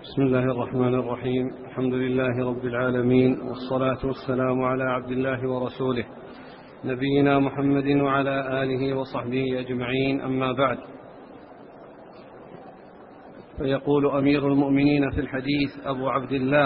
بسم الله الرحمن الرحيم. الحمد لله رب العالمين، والصلاة والسلام على عبد الله ورسوله نبينا محمد وعلى آله وصحبه أجمعين، أما بعد. فيقول أمير المؤمنين في الحديث أبو عبد الله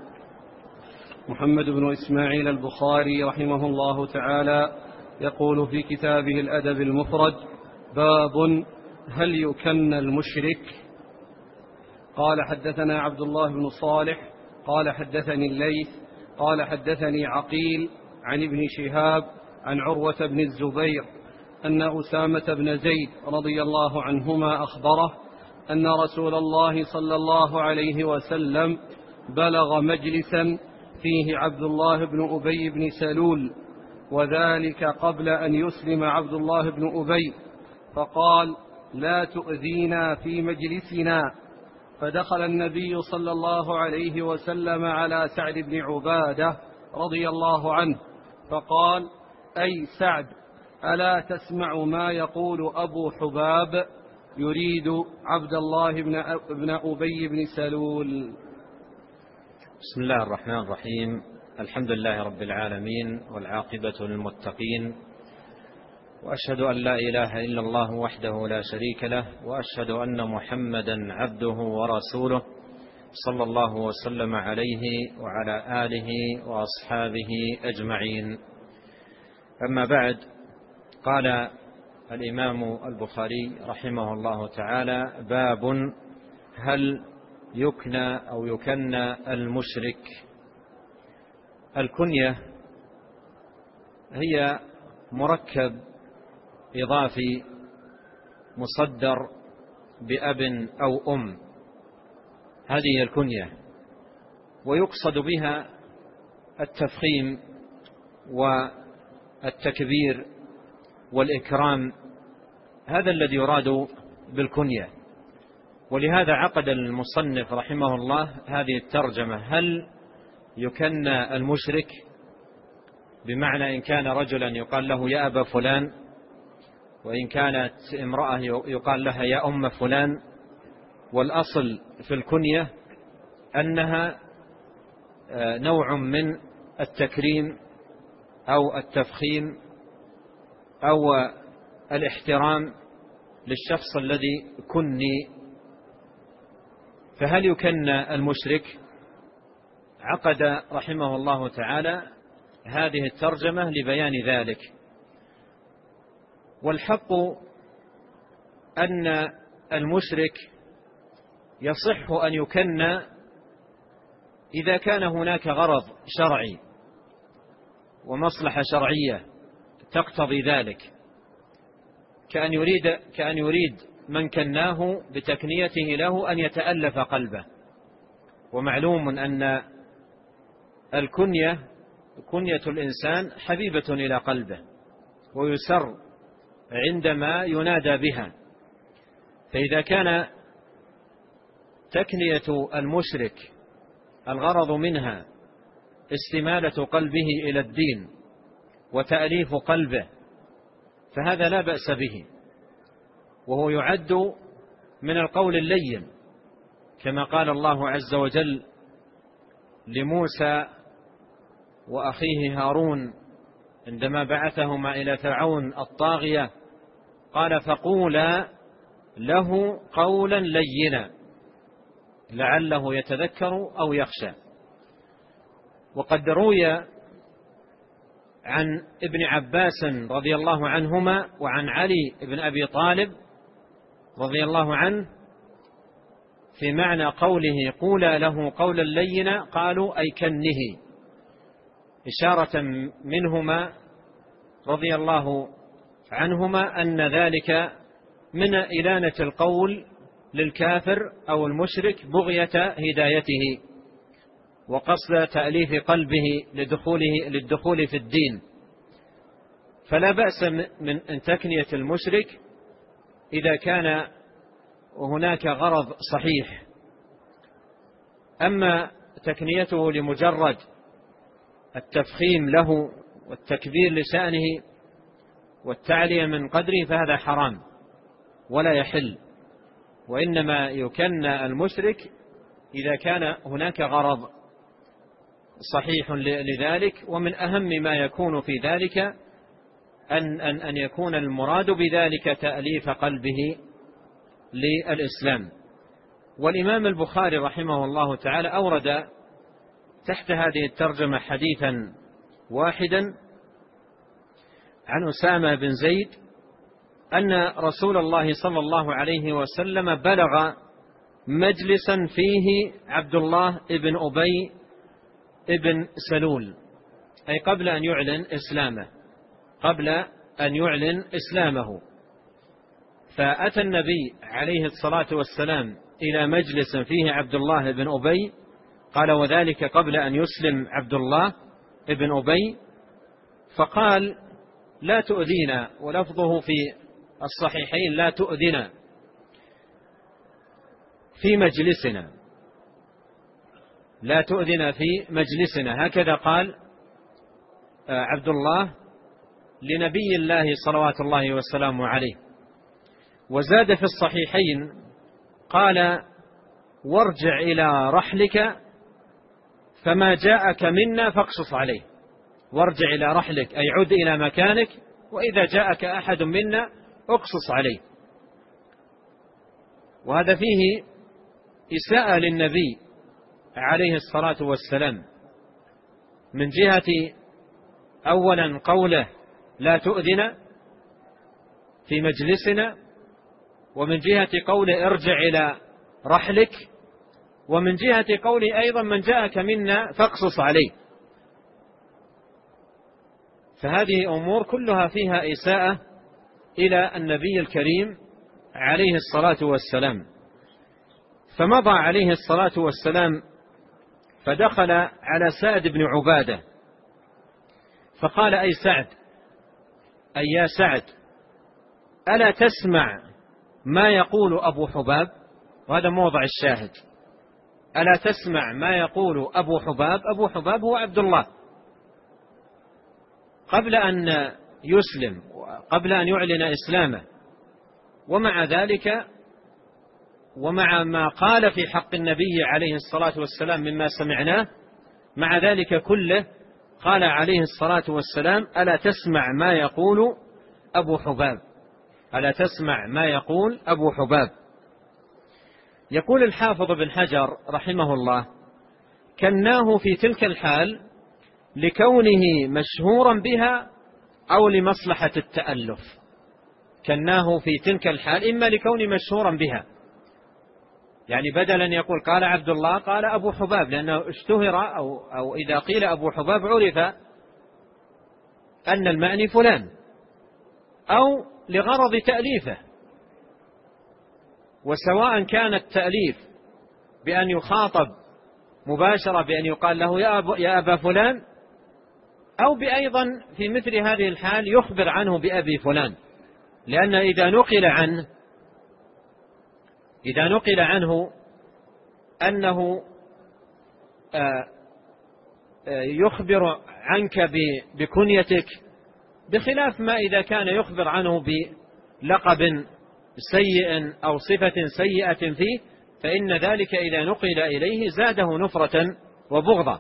محمد بن إسماعيل البخاري رحمه الله تعالى، يقول في كتابه الأدب المفرد: باب هل يكن المشرك؟ قال: حدثنا عبد الله بن صالح قال حدثني الليث قال حدثني عقيل عن ابن شهاب عن عروة بن الزبير أن أسامة بن زيد رضي الله عنهما أخبره أن رسول الله صلى الله عليه وسلم بلغ مجلسا فيه عبد الله بن أبي بن سلول، وذلك قبل أن يسلم عبد الله بن أبي، فقال: لا تؤذينا في مجلسنا. فدخل النبي صلى الله عليه وسلم على سعد بن عبادة رضي الله عنه فقال: أي سعد، ألا تسمع ما يقول أبو حباب؟ يريد عبد الله بن أبي بن سلول. بسم الله الرحمن الرحيم. الحمد لله رب العالمين، والعاقبة للمتقين، وأشهد أن لا إله إلا الله وحده لا شريك له، وأشهد أن محمدا عبده ورسوله صلى الله وسلم عليه وعلى آله وأصحابه أجمعين. أما بعد، قال الإمام البخاري رحمه الله تعالى: باب هل يكنى أو يكنى المشرك. الكنية هي مركب إضافي مصدر بأب أو أم، هذه الكنية، ويقصد بها التفخيم والتكبير والإكرام، هذا الذي يراد بالكنية. ولهذا عقد المصنف رحمه الله هذه الترجمة: هل يكنى المشرك، بمعنى إن كان رجلا يقال له يا أبا فلان، وإن كانت امرأة يقال لها يا أم فلان. والأصل في الكنية أنها نوع من التكريم أو التفخيم أو الاحترام للشخص الذي كني. فهل يكنى المشرك؟ عقد رحمه الله تعالى هذه الترجمة لبيان ذلك. والحق أن المشرك يصح أن يكنى إذا كان هناك غرض شرعي ومصلحة شرعية تقتضي ذلك، كأن يريد من كناه بتكنيته له أن يتألف قلبه. ومعلوم أن الكنية كنية الإنسان حبيبة إلى قلبه، ويسر عندما ينادى بها. فإذا كان تكنية المشرك الغرض منها استمالة قلبه إلى الدين وتأليف قلبه، فهذا لا بأس به، وهو يعد من القول اللين، كما قال الله عز وجل لموسى وأخيه هارون عندما بعثهما إلى فرعون الطاغية: قال: فقولا له قولا لينا لعله يتذكر أو يخشى. وقد روي عن ابن عباس رضي الله عنهما وعن علي بن أبي طالب رضي الله عنه في معنى قوله: قولا له قولا لينا، قالوا: أي كنه، إشارة منهما رضي الله عنهما أن ذلك من إلانة القول للكافر أو المشرك بغية هدايته وقصد تأليف قلبه للدخول في الدين. فلا بأس من تكنية المشرك إذا كان هناك غرض صحيح. أما تكنيته لمجرد التفخيم له والتكبير لشأنه والتعلية من قدره فهذا حرام ولا يحل. وإنما يكنى المشرك إذا كان هناك غرض صحيح لذلك. ومن أهم ما يكون في ذلك أن يكون المراد بذلك تأليف قلبه للإسلام. والإمام البخاري رحمه الله تعالى أورد تحت هذه الترجمة حديثا واحدا عن أسامة بن زيد أن رسول الله صلى الله عليه وسلم بلغ مجلسا فيه عبد الله بن أبي بن سلول، أي قبل أن يعلن إسلامه، فأتى النبي عليه الصلاة والسلام إلى مجلس فيه عبد الله بن أبي، قال وذلك قبل أن يسلم عبد الله بن أبي، فقال لا تؤذينا، ولفظه في الصحيحين لا تؤذنا في مجلسنا، لا تؤذنا في مجلسنا، هكذا قال عبد الله لنبي الله صلوات الله وسلامه عليه. وزاد في الصحيحين قال وارجع إلى رحلك فما جاءك منا فاقصص عليه، وارجع إلى رحلك أي عد إلى مكانك، وإذا جاءك أحد منا اقصص عليه. وهذا فيه إساءة للنبي عليه الصلاة والسلام، من جهة أولا قوله لا تؤذنا في مجلسنا، ومن جهة قوله ارجع إلى رحلك، ومن جهة قوله أيضا من جاءك منا فاقصص عليه. فهذه أمور كلها فيها إساءة إلى النبي الكريم عليه الصلاة والسلام. فمضى عليه الصلاة والسلام فدخل على سعد بن عبادة فقال أي سعد، أي يا سعد، ألا تسمع ما يقول أبو حباب؟ وهذا موضع الشاهد، ألا تسمع ما يقول أبو حباب؟ أبو حباب هو عبد الله، قبل أن يسلم، قبل أن يعلن إسلامه، ومع ذلك ومع ما قال في حق النبي عليه الصلاة والسلام مما سمعناه، مع ذلك كله قال عليه الصلاة والسلام ألا تسمع ما يقول أبو حباب، ألا تسمع ما يقول أبو حباب. يقول الحافظ بن حجر رحمه الله كناه في تلك الحال لكونه مشهورا بها أو لمصلحة التألف. كناه في تلك الحال إما لكونه مشهورا بها، يعني بدلا يقول قال عبد الله قال أبو حباب، لأنه اشتهر أو إذا قيل أبو حباب عرف أن المعني فلان، أو لغرض تأليفه. وسواء كان التأليف بأن يخاطب مباشرة بأن يقال له يا أبا فلان، أو بأيضا في مثل هذه الحال يخبر عنه بأبي فلان، لأن إذا نقل عنه أنه يخبر عنك بكنيتك، بخلاف ما إذا كان يخبر عنه بلقب سيء أو صفة سيئة فيه، فإن ذلك إذا نقل إليه زاده نفرة وبغضا.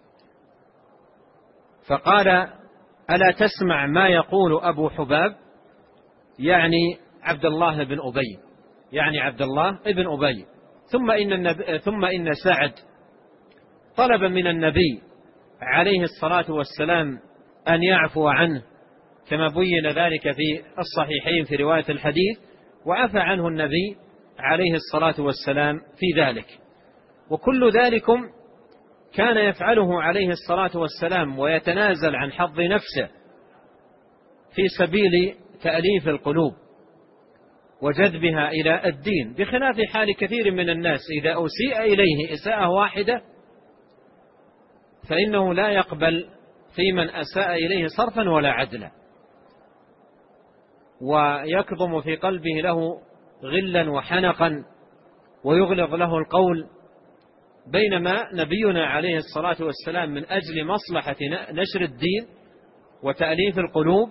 فقال ألا تسمع ما يقول أبو حباب، يعني عبد الله بن أبي، يعني عبد الله بن أبي. ثم إن سعد طلب من النبي عليه الصلاة والسلام أن يعفو عنه، كما بين ذلك في الصحيحين في رواية الحديث، وعفى عنه النبي عليه الصلاة والسلام في ذلك. وكل ذلكم كان يفعله عليه الصلاة والسلام ويتنازل عن حظ نفسه في سبيل تأليف القلوب وجذبها إلى الدين، بخلاف حال كثير من الناس إذا أسيء إليه إساءة واحدة فإنه لا يقبل في من أساء إليه صرفا ولا عدلا، ويكظم في قلبه له غلا وحنقا ويغلظ له القول. بينما نبينا عليه الصلاة والسلام من أجل مصلحة نشر الدين وتأليف القلوب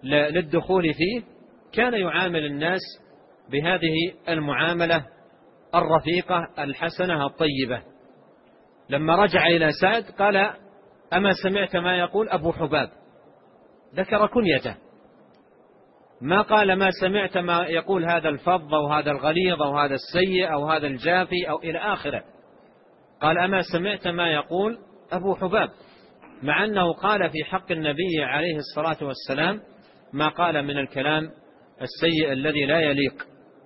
للدخول فيه كان يعامل الناس بهذه المعاملة الرفيقة الحسنة الطيبة. لما رجع إلى سعد قال: أما سمعت ما يقول أبو حباب؟ ذكر كنيته، ما قال ما سمعت ما يقول هذا الفظ أو هذا الغليظ أو هذا السيء أو هذا الجافي أو إلى آخره. قال: أما سمعت ما يقول أبو حباب، مع أنه قال في حق النبي عليه الصلاة والسلام ما قال من الكلام السيء الذي لا يليق.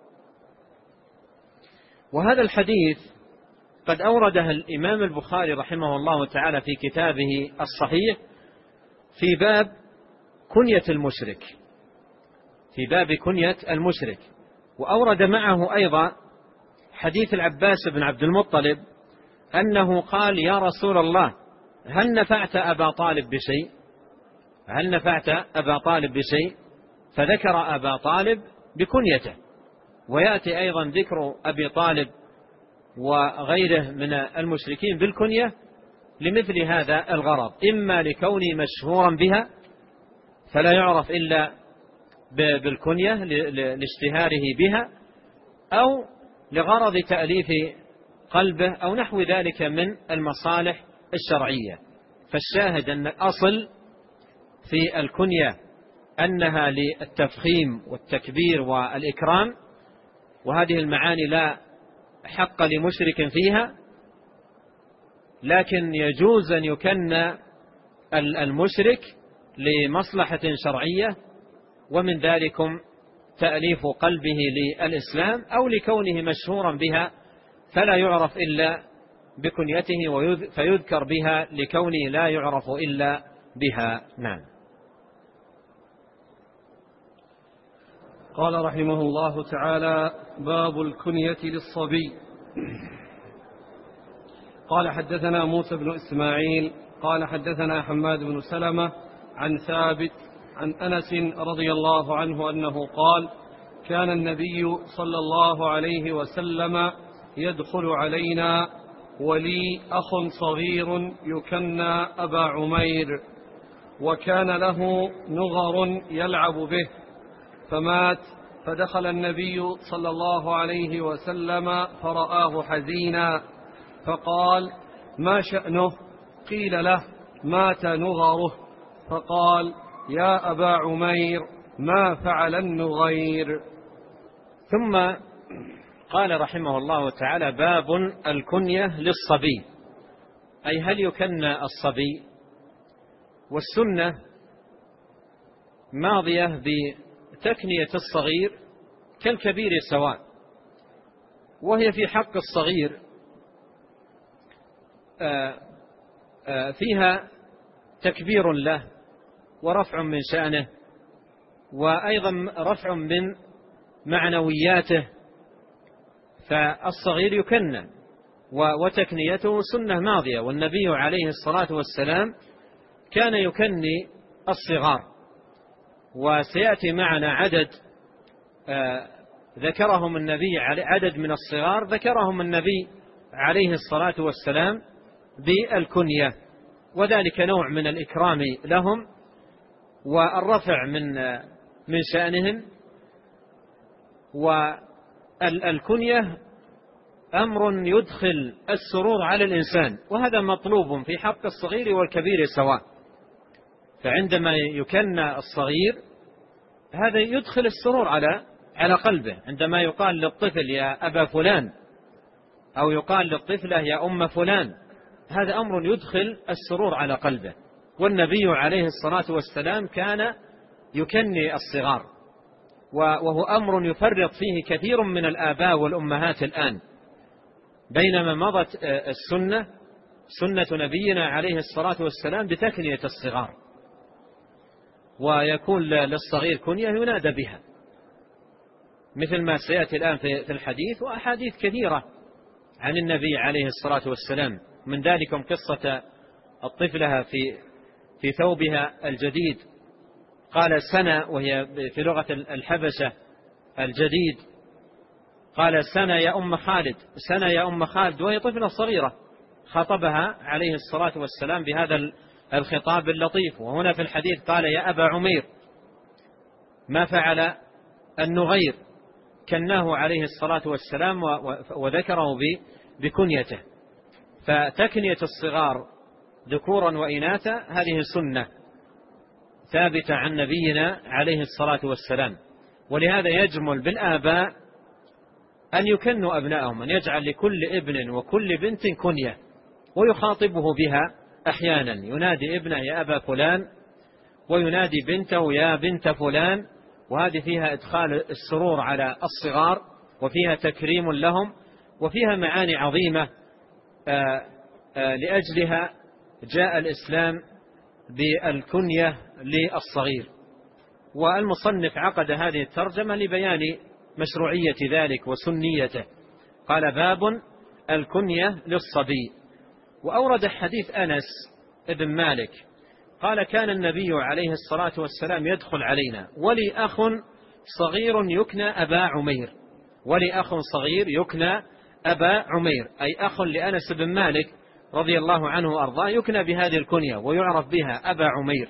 وهذا الحديث قد أورده الإمام البخاري رحمه الله تعالى في كتابه الصحيح في باب كنية المشرك، في باب كنية المشرك. وأورد معه أيضا حديث العباس بن عبد المطلب أنه قال: يا رسول الله، هل نفعت أبا طالب بشيء؟ هل نفعت أبا طالب بشيء؟ فذكر أبا طالب بكنيته. ويأتي أيضا ذكر أبي طالب وغيره من المشركين بالكنية لمثل هذا الغرض، إما لكونه مشهورا بها فلا يعرف إلا بالكنية لاشتهاره بها، أو لغرض تأليف قلبه أو نحو ذلك من المصالح الشرعية. فالشاهد أن الأصل في الكنية أنها للتفخيم والتكبير والإكرام، وهذه المعاني لا حق لمشرك فيها، لكن يجوز أن يكن المشرك لمصلحة شرعية، ومن ذلكم تأليف قلبه للإسلام، أو لكونه مشهورا بها فلا يعرف إلا بكنيته فيذكر بها لكونه لا يعرف إلا بها. نعم. قال رحمه الله تعالى: باب الكنية للصبي. قال: حدثنا موسى بن إسماعيل قال: حدثنا حماد بن سلمة عن ثابت عن أنس رضي الله عنه أنه قال: كان النبي صلى الله عليه وسلم يدخل علينا ولي أخ صغير يكنى أبا عمير، وكان له نغر يلعب به، فمات، فدخل النبي صلى الله عليه وسلم فرآه حزينا، فقال: ما شأنه؟ قيل له: مات نغره. فقال: يا أبا عمير، ما فعل النغير؟ ثم قال رحمه الله تعالى: باب الكنية للصبي، أي هل يكنى الصبي؟ والسنة ماضية بتكنية الصغير كالكبير سواء، وهي في حق الصغير فيها تكبير له ورفع من شأنه، وأيضا رفع من معنوياته، فالصغير يكنى وتكنيته سنة ماضية. والنبي عليه الصلاة والسلام كان يكني الصغار، وسيأتي معنا عدد ذكرهم النبي، عدد من الصغار ذكرهم النبي عليه الصلاة والسلام بالكنية، وذلك نوع من الإكرام لهم والرفع من شأنهم. والكنية أمر يدخل السرور على الإنسان، وهذا مطلوب في حق الصغير والكبير سواء. فعندما يكنى الصغير هذا يدخل السرور على قلبه، عندما يقال للطفل يا أبا فلان أو يقال للطفلة يا أم فلان، هذا أمر يدخل السرور على قلبه. والنبي عليه الصلاة والسلام كان يكني الصغار، وهو أمر يفرط فيه كثير من الآباء والأمهات الآن، بينما مضت سنة نبينا عليه الصلاة والسلام بتكنية الصغار، ويكون للصغير كنية ينادى بها، مثل ما سيأتي الآن في الحديث وأحاديث كثيرة عن النبي عليه الصلاة والسلام، من ذلكم قصة الطفلة في ثوبها الجديد، قال سنة، وهي في لغة الحبشة الجديد، قال سنة يا أم خالد، سنة يا أم خالد، وهي طفلة صغيرة خاطبها عليه الصلاة والسلام بهذا الخطاب اللطيف. وهنا في الحديث قال يا أبا عمير، ما فعل النغير؟ كناه عليه الصلاة والسلام وذكره بكنيته. فتكنية الصغار ذكورا وإناثا هذه سنة ثابتة عن نبينا عليه الصلاة والسلام. ولهذا يجمل بالآباء أن يكنوا أبنائهم، أن يجعل لكل ابن وكل بنت كنية ويخاطبه بها أحيانا، ينادي ابنه يا أبا فلان، وينادي بنته يا بنت فلان، وهذه فيها إدخال السرور على الصغار وفيها تكريم لهم وفيها معاني عظيمة لأجلها جاء الإسلام بالكنية للصغير. والمصنف عقد هذه الترجمة لبيان مشروعية ذلك وسنيته. قال باب الكنية للصبي. وأورد حديث أنس ابن مالك قال كان النبي عليه الصلاة والسلام يدخل علينا ولي أخ صغير يكنى أبا عمير، ولي أخ صغير يكنى أبا عمير، أي أخ لأنس بن مالك رضي الله عنه وأرضاه يكنى بهذه الكنية ويعرف بها أبا عمير.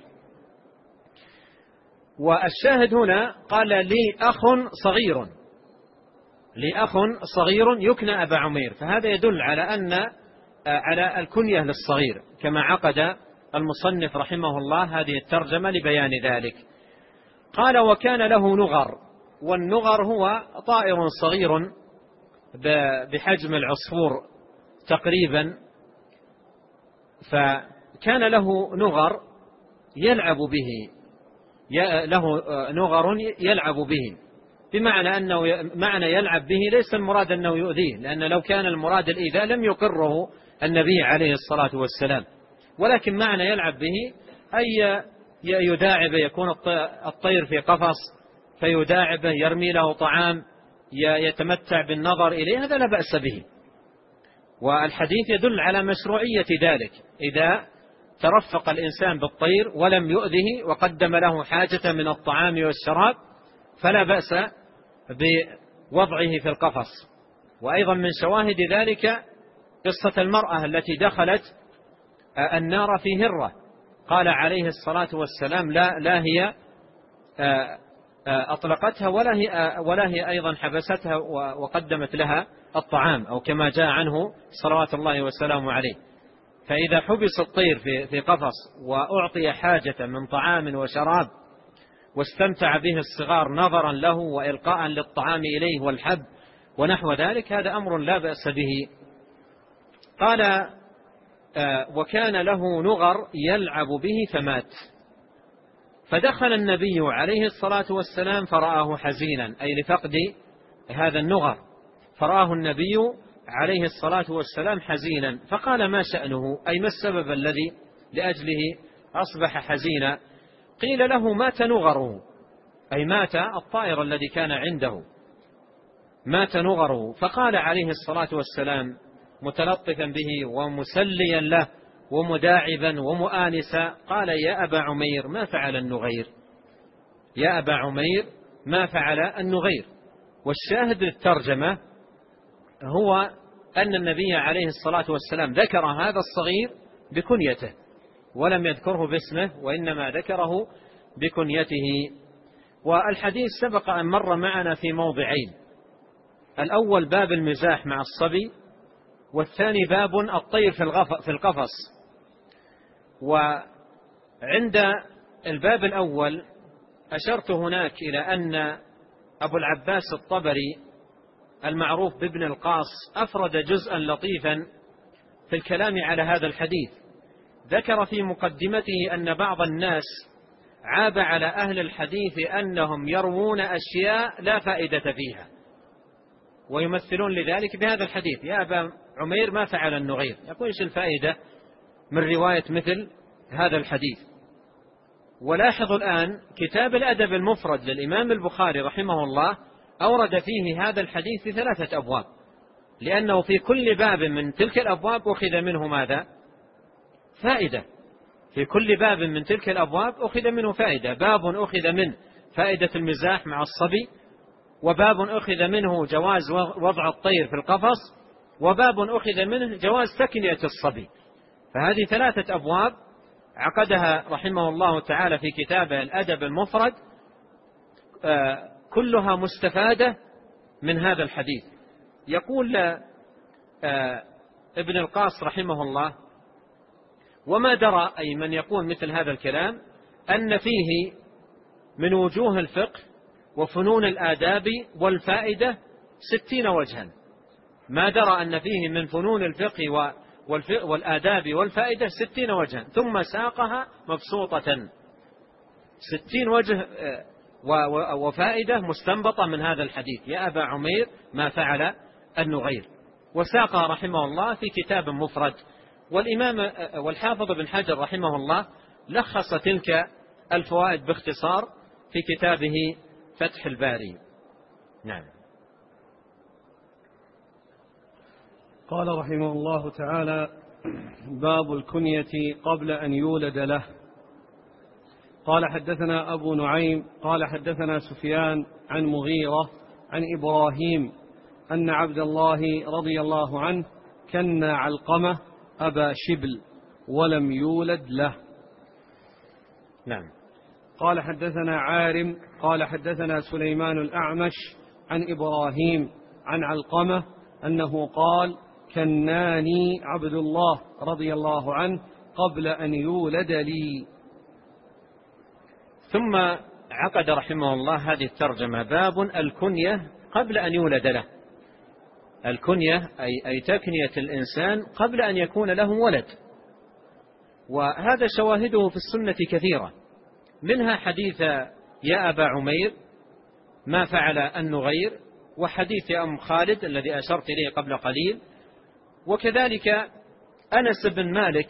والشاهد هنا قال لي أخ صغير، لي أخ صغير يكنى أبا عمير، فهذا يدل على الكنية للصغير كما عقد المصنف رحمه الله هذه الترجمة لبيان ذلك. قال وكان له نغر، والنغر هو طائر صغير بحجم العصفور تقريبا، فكان له نغر يلعب به، له نغر يلعب به، بمعنى أنه معنى يلعب به ليس المراد أنه يؤذيه، لأن لو كان المراد الإيذاء لم يقره النبي عليه الصلاة والسلام، ولكن معنى يلعب به أي يداعب، يكون الطير في قفص فيداعبه، يرمي له طعام، يتمتع بالنظر إليه، هذا لا بأس به. والحديث يدل على مشروعية ذلك، إذا ترفق الإنسان بالطير ولم يؤذه وقدم له حاجة من الطعام والشراب فلا بأس بوضعه في القفص. وأيضا من شواهد ذلك قصة المرأة التي دخلت النار في هرة، قال عليه الصلاة والسلام لا هي أطلقتها ولا هي أيضا حبستها وقدمت لها الطعام، أو كما جاء عنه صلوات الله وسلامه عليه. فإذا حبس الطير في قفص وأعطي حاجة من طعام وشراب واستمتع به الصغار نظرا له وإلقاء للطعام إليه والحب ونحو ذلك، هذا أمر لا بأس به. قال وكان له نغر يلعب به فمات، فدخل النبي عليه الصلاة والسلام فرآه حزينا، أي لفقد هذا النغر، فرآه النبي عليه الصلاة والسلام حزينا، فقال ما شأنه، أي ما السبب الذي لأجله أصبح حزينا؟ قيل له مات نغره، أي مات الطائر الذي كان عنده، مات نغره. فقال عليه الصلاة والسلام متلطفا به ومسليا له ومداعبا ومؤانسا، قال يا أبا عمير ما فعل النغير، يا أبا عمير ما فعل النغير. والشاهد للترجمة هو أن النبي عليه الصلاة والسلام ذكر هذا الصغير بكنيته ولم يذكره باسمه، وإنما ذكره بكنيته. والحديث سبق أن مر معنا في موضعين، الأول باب المزاح مع الصبي، والثاني باب الطير في القفص. وعند الباب الأول أشرت هناك إلى أن أبو العباس الطبري المعروف بابن القاص أفرد جزءا لطيفا في الكلام على هذا الحديث، ذكر في مقدمته أن بعض الناس عاب على أهل الحديث أنهم يروون أشياء لا فائدة فيها، ويمثلون لذلك بهذا الحديث يا أبا عمير ما فعل النغير، يقول إيش الفائدة من رواية مثل هذا الحديث؟ ولاحظوا الآن كتاب الأدب المفرد للإمام البخاري رحمه الله أورد فيه هذا الحديث في 3 أبواب، لأنه في كل باب من تلك الأبواب أخذ منه ماذا؟ فائدة. في كل باب من تلك الأبواب أخذ منه فائدة، باب أخذ منه فائدة المزاح مع الصبي، وباب أخذ منه جواز وضع الطير في القفص، وباب أخذ منه جواز تكنية الصبي. فهذه 3 أبواب عقدها رحمه الله تعالى في كتابه الأدب المفرد، كلها مستفادة من هذا الحديث. يقول ابن القاص رحمه الله: وما درى، أي من يقول مثل هذا الكلام، أن فيه من وجوه الفقه وفنون الآداب والفائدة 60 وجها. ما درى أن فيه من فنون الفقه والآداب والفائدة 60 وجها، ثم ساقها مبسوطة، 60 وجه وفائدة مستنبطة من هذا الحديث: يا أبا عمير ما فعل النغير. وساقها رحمه الله في كتاب مفرد. والإمام والحافظ بن حجر رحمه الله لخص تلك الفوائد باختصار في كتابه فتح الباري. نعم. قال رحمه الله تعالى: باب الكنية قبل أن يولد له. قال حدثنا أبو نعيم قال حدثنا سفيان عن مغيرة عن إبراهيم أن عبد الله رضي الله عنه كنى علقمة أبا شبل ولم يولد له. نعم. قال حدثنا عارم قال حدثنا سليمان الأعمش عن إبراهيم عن علقمة أنه قال: كناني عبد الله رضي الله عنه قبل أن يولد لي. ثم عقد رحمه الله هذه الترجمة: باب الكنية قبل أن يولد له. الكنية أي تكنية الإنسان قبل أن يكون له ولد. وهذا شواهده في السنة كثيرة، منها حديث يا أبا عمير ما فعل النغير، وحديث أم خالد الذي أشرت إليه قبل قليل، وكذلك أنس بن مالك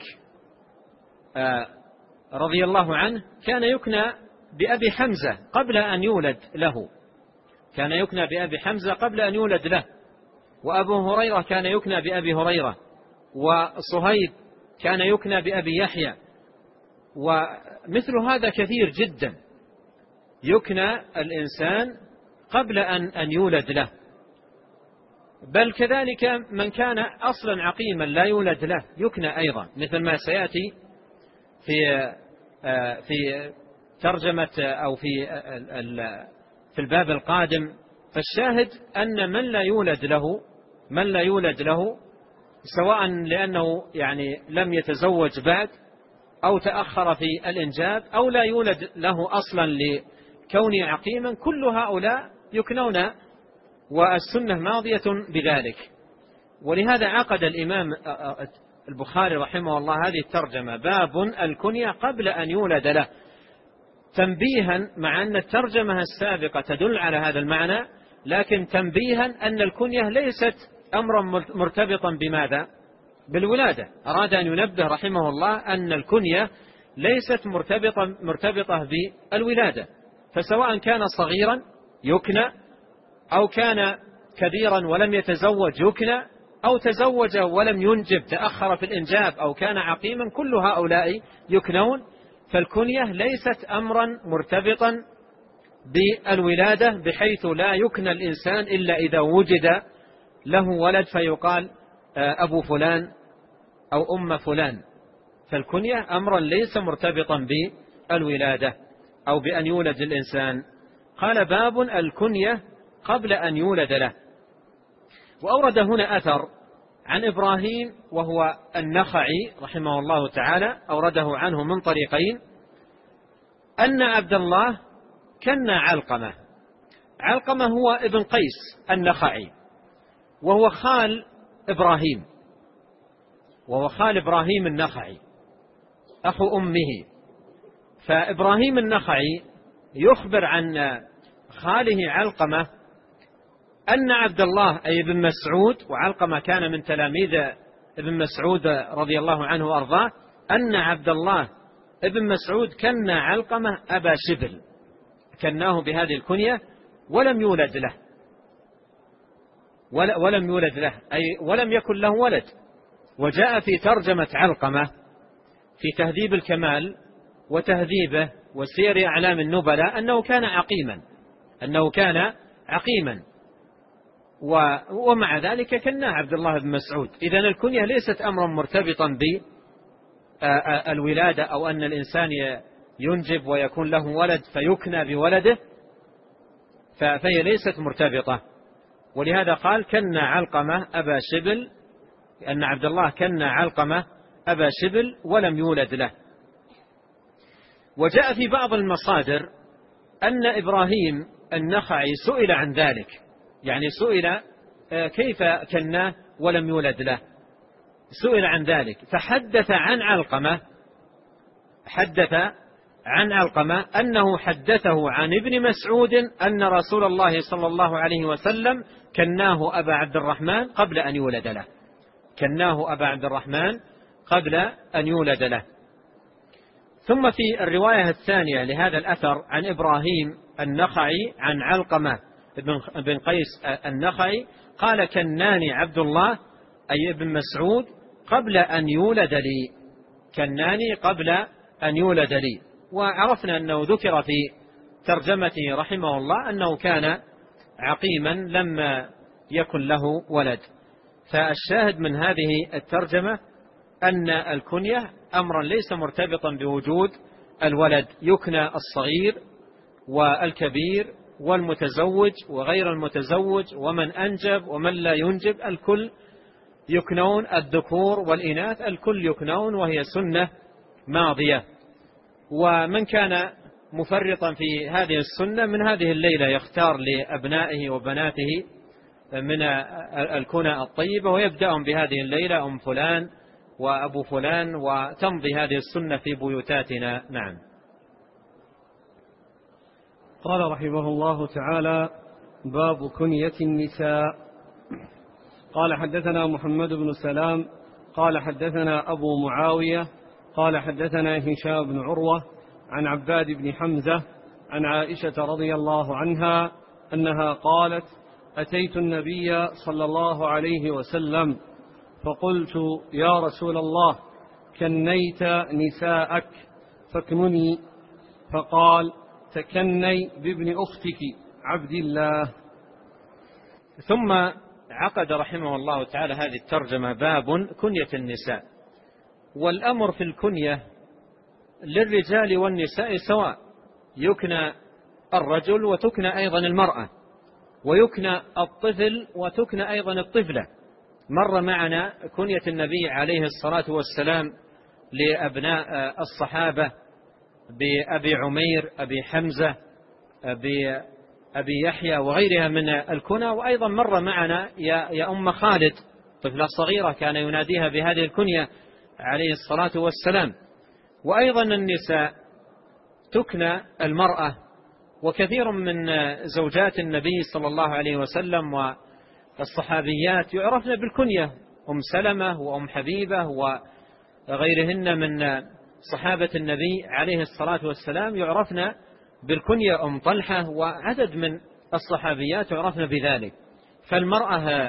رضي الله عنه كان يكنى بأبي حمزة قبل أن يولد له، كان يكنى بأبي حمزة قبل أن يولد له. وأبو هريرة كان يكنى بأبي هريرة، وصهيب كان يكنى بأبي يحيى، ومثل هذا كثير جدا يكنى الإنسان قبل أن يولد له. بل كذلك من كان أصلا عقيما لا يولد له يكنى أيضا، مثل ما سيأتي في ترجمة أو في الباب القادم. فالشاهد أن من لا يولد له سواء لأنه يعني لم يتزوج بعد أو تأخر في الإنجاب أو لا يولد له أصلا لكونه عقيما، كل هؤلاء يكنون، والسنة ماضية بذلك. ولهذا عقد الإمام البخاري رحمه الله هذه الترجمة: باب الكنية قبل أن يولد له، تنبيها، مع أن الترجمة السابقة تدل على هذا المعنى، لكن تنبيها أن الكنية ليست أمرا مرتبطا بماذا؟ بالولادة. أراد أن ينبه رحمه الله أن الكنية ليست مرتبطة بالولادة، فسواء كان صغيرا يكنى، أو كان كبيرا ولم يتزوج يكنى، أو تزوج ولم ينجب تأخر في الإنجاب، أو كان عقيما، كل هؤلاء يكنون. فالكنية ليست أمرا مرتبطا بالولادة بحيث لا يكنى الإنسان إلا إذا وجد له ولد فيقال أبو فلان أو أم فلان. فالكنية أمرا ليس مرتبطا بالولادة أو بأن يولد الإنسان. قال: باب الكنية قبل أن يولد له. وأورد هنا أثر عن إبراهيم وهو النخعي رحمه الله تعالى، أورده عنه من طريقين، أن عبد الله كنى علقمة. علقمة هو ابن قيس النخعي، وهو خال إبراهيم النخعي أخو أمه. فإبراهيم النخعي يخبر عن خاله علقمة أن عبد الله أي ابن مسعود، وعلقمة كان من تلاميذ ابن مسعود رضي الله عنه وأرضاه، أن عبد الله ابن مسعود كنى علقمة أبا شبل، كناه بهذه الكنية ولم يولد له أي ولم يكن له ولد. وجاء في ترجمة علقمة في تهذيب الكمال وتهذيبه وسير أعلام النبلاء أنه كان عقيما، ومع ذلك كناه عبد الله بن مسعود. إذن الكنية ليست أمرا مرتبطا بالولادة أو أن الإنسان ينجب ويكون له ولد فيكنى بولده، فهي ليست مرتبطة ولهذا قال كنا علقمة أبا شبل، أن عبد الله كنا علقمة أبا شبل ولم يولد له. وجاء في بعض المصادر أن إبراهيم النخعي سئل عن ذلك، يعني سئل كيف كناه ولم يولد له، سئل عن ذلك فحدث عن علقمة أنه حدثه عن ابن مسعود أن رسول الله صلى الله عليه وسلم كناه أبا عبد الرحمن قبل أن يولد له، كناه أبا عبد الرحمن قبل أن يولد له. ثم في الرواية الثانية لهذا الأثر عن إبراهيم النخعي عن علقمة بن قيس النخعي قال كناني عبد الله أي ابن مسعود قبل أن يولد لي، كناني قبل أن يولد لي. وعرفنا أنه ذكر في ترجمته رحمه الله أنه كان عقيما لما يكن له ولد. فالشاهد من هذه الترجمة أن الكنية أمرا ليس مرتبطا بوجود الولد، يكنى الصغير والكبير والمتزوج وغير المتزوج ومن أنجب ومن لا ينجب، الكل يكنون، الذكور والإناث الكل يكنون، وهي سنة ماضية. ومن كان مفرطا في هذه السنة من هذه الليلة يختار لأبنائه وبناته من الكنى الطيبة ويبدأهم بهذه الليلة أم فلان وأبو فلان، وتمضي هذه السنة في بيوتاتنا. نعم. قال رحمه الله تعالى: باب كنية النساء. قال حدثنا محمد بن سلام قال حدثنا أبو معاوية قال حدثنا هشام بن عروة عن عباد بن حمزة عن عائشة رضي الله عنها أنها قالت: أتيت النبي صلى الله عليه وسلم فقلت: يا رسول الله، كنيت نساءك فاكنني. فقال: تكني بابن أختك عبد الله. ثم عقد رحمه الله تعالى هذه الترجمة: باب كنية النساء. والأمر في الكنية للرجال والنساء سواء، يكنى الرجل وتكنى أيضا المرأة، ويكنى الطفل وتكنى أيضا الطفلة. مر معنا كنية النبي عليه الصلاة والسلام لأبناء الصحابة بأبي عمير، أبي حمزة، أبي يحيى وغيرها من الكنى. وأيضا مر معنا يا أم خالد، طفلة صغيرة كان يناديها بهذه الكنية عليه الصلاة والسلام. وأيضا النساء تكنى المرأة، وكثير من زوجات النبي صلى الله عليه وسلم والصحابيات يعرفن بالكنية، أم سلمة وأم حبيبة وغيرهن من صحابة النبي عليه الصلاة والسلام يعرفن بالكنية، أم طلحة وعدد من الصحابيات يعرفن بذلك. فالمرأة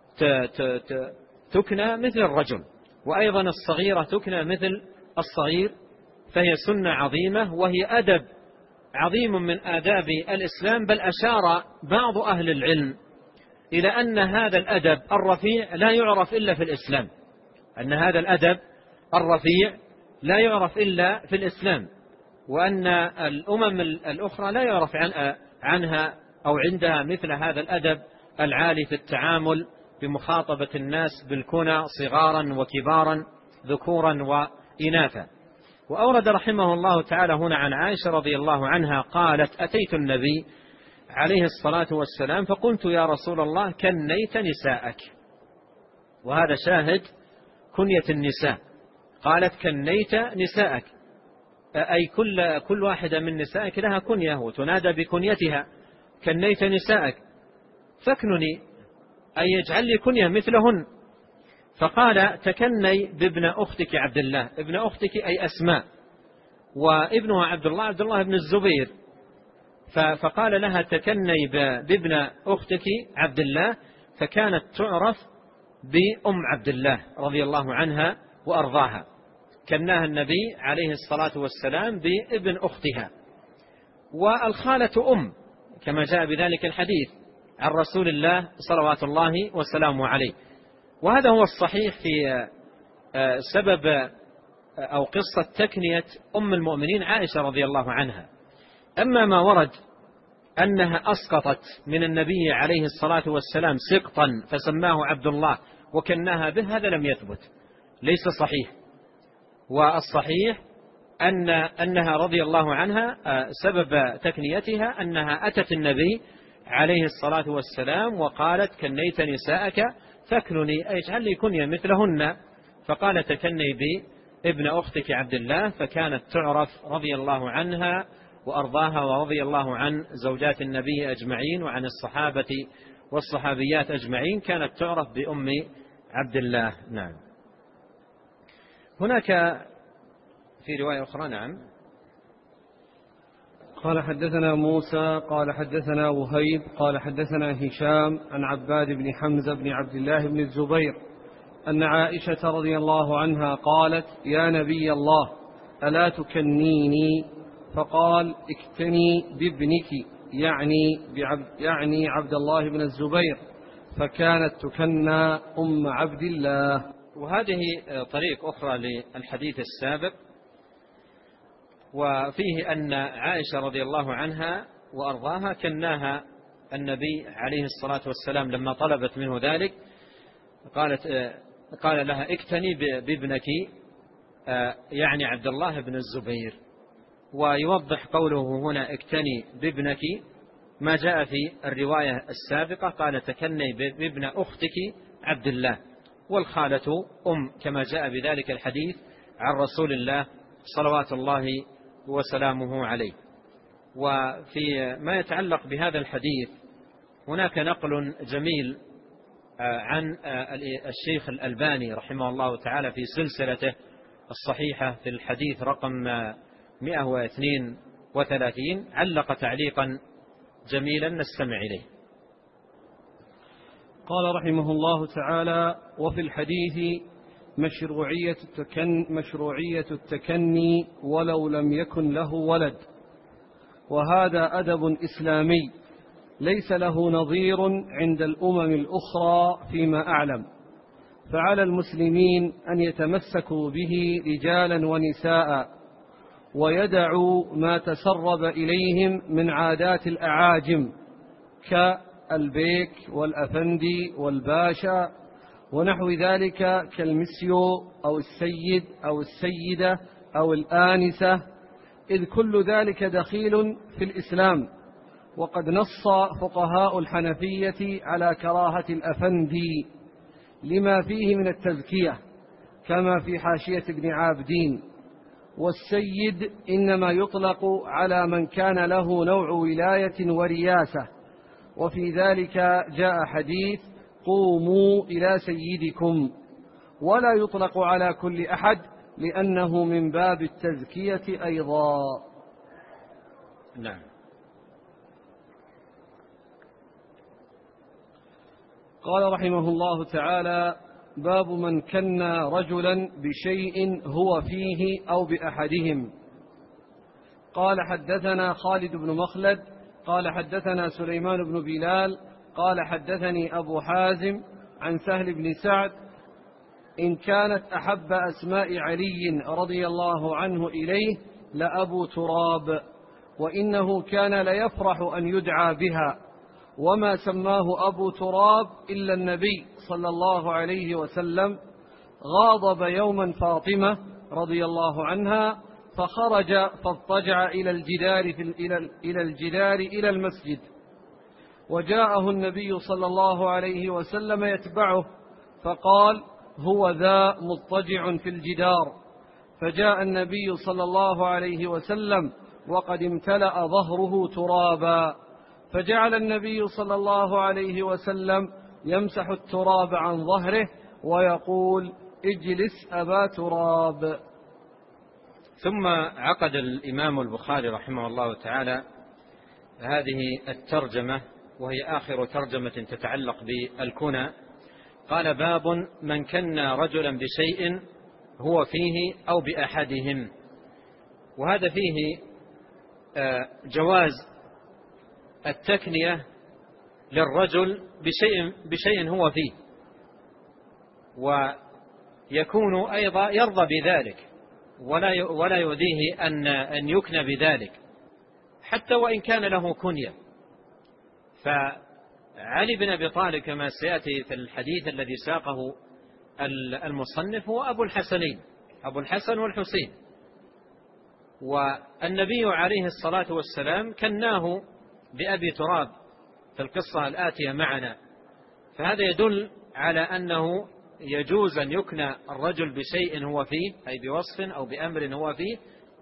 تكنى مثل الرجل، وأيضا الصغيرة تكنى مثل الصغير، فهي سنة عظيمة وهي أدب عظيم من آداب الإسلام. بل أشار بعض أهل العلم إلى أن هذا الأدب الرفيع لا يعرف إلا في الإسلام، أن هذا الأدب الرفيع لا يعرف إلا في الإسلام، وأن الأمم الأخرى لا يعرف عنها أو عندها مثل هذا الأدب العالي في التعامل بمخاطبة الناس بالكنى صغارا وكبارا، ذكورا وإناثا. وأورد رحمه الله تعالى هنا عن عائشة رضي الله عنها قالت: أتيت النبي عليه الصلاة والسلام فقلت: يا رسول الله، كنيت نساءك. وهذا شاهد كنية النساء. قالت: كنيت نساءك، أي كل واحدة من نسائك لها كنية وتنادى بكنيتها. كنيت نساءك فاكنني، أي يجعل لي كنية مثلهن. فقال: تكني بابن أختك عبد الله. ابن أختك أي أسماء، وابنها عبد الله بن الزبير. فقال لها: تكني بابن أختك عبد الله، فكانت تعرف بأم عبد الله رضي الله عنها وأرضاها. كناها النبي عليه الصلاة والسلام بابن أختها. والخالة أم، كما جاء بذلك الحديث عن رسول الله صلوات الله وسلامه عليه. وهذا هو الصحيح في سبب أو قصة تكنية أم المؤمنين عائشة رضي الله عنها. أما ما ورد أنها أسقطت من النبي عليه الصلاة والسلام سقطا فسماه عبد الله وكناها به، هذا لم يثبت، ليس صحيح. والصحيح أنها رضي الله عنها سبب تكنيتها أنها أتت النبي عليه الصلاة والسلام وقالت: كنيت نساءك فاكنني، أي اجعل لي كنيا مثلهن. فقال: تكني بابن أختك عبد الله، فكانت تعرف رضي الله عنها وأرضاها ورضي الله عن زوجات النبي أجمعين وعن الصحابة والصحابيات أجمعين، كانت تعرف بأم عبد الله. نعم. هناك في رواية أخرى. نعم. قال: حدثنا موسى قال حدثنا وهيب قال حدثنا هشام عن عباد بن حمزة بن عبد الله بن الزبير أن عائشة رضي الله عنها قالت: يا نبي الله ألا تكنيني؟ فقال: اكتني بابنك، يعني عبد الله بن الزبير، فكانت تكنى أم عبد الله. وهذه طريق أخرى للحديث السابق، وفيه أن عائشة رضي الله عنها وأرضاها كناها النبي عليه الصلاة والسلام لما طلبت منه ذلك، قال لها: اكتني بابنك، يعني عبد الله بن الزبير. ويوضح قوله هنا اكتني بابنك ما جاء في الرواية السابقة، قال: تكني بابن أختك عبد الله، والخالة كما جاء بذلك الحديث عن رسول الله صلوات الله وسلامه عليه. وفي ما يتعلق بهذا الحديث هناك نقل جميل عن الشيخ الألباني رحمه الله تعالى في سلسلته الصحيحة في الحديث رقم 132، علق تعليقا جميلا نستمع إليه. قال رحمه الله تعالى: وفي الحديث مشروعية التكني ولو لم يكن له ولد، وهذا أدب إسلامي ليس له نظير عند الأمم الأخرى فيما أعلم، فعلى المسلمين أن يتمسكوا به رجالا ونساء، ويدعوا ما تسرب إليهم من عادات الأعاجم كالبيك والأفندي والباشا ونحو ذلك، كالمسيو أو السيد أو السيدة أو الآنسة، إذ كل ذلك دخيل في الإسلام. وقد نص فقهاء الحنفية على كراهة الأفندي لما فيه من التزكية، كما في حاشية ابن عابدين. والسيد إنما يطلق على من كان له نوع ولاية ورياسة، وفي ذلك جاء حديث: قوموا إلى سيدكم، ولا يطلق على كل أحد لأنه من باب التزكية أيضا. نعم. قال رحمه الله تعالى: باب من كنى رجلا بشيء هو فيه أو بأحدهم. قال: حدثنا خالد بن مخلد قال حدثنا سليمان بن بلال قال حدثني أبو حازم عن سهل بن سعد: إن كانت أحب أسماء علي رضي الله عنه إليه لأبو تراب، وإنه كان ليفرح أن يدعى بها، وما سماه أبو تراب إلا النبي صلى الله عليه وسلم. غاضب يوما فاطمة رضي الله عنها، فخرج فاضطجع إلى الجدار إلى المسجد، وجاءه النبي صلى الله عليه وسلم يتبعه، فقال: هو ذا مضطجع في الجدار. فجاء النبي صلى الله عليه وسلم وقد امتلأ ظهره ترابا، فجعل النبي صلى الله عليه وسلم يمسح التراب عن ظهره ويقول: اجلس أبا تراب. ثم عقد الإمام البخاري رحمه الله تعالى هذه الترجمة، وهي آخر ترجمة تتعلق بالكنى. قال: باب من كنى رجلا بشيء هو فيه أو بأحدهم. وهذا فيه جواز التكنية للرجل بشيء هو فيه، ويكون أيضا يرضى بذلك ولا يؤذيه أن يكنى بذلك، حتى وإن كان له كنية، فعلي بن أبي طالب كما سيأتي في الحديث الذي ساقه المصنف هو أبو الحسنين، أبو الحسن والحسين، والنبي عليه الصلاة والسلام كناه بأبي تراب في القصة الآتية معنا. فهذا يدل على أنه يجوز أن يكنى الرجل بشيء هو فيه، أي بوصف أو بأمر هو فيه،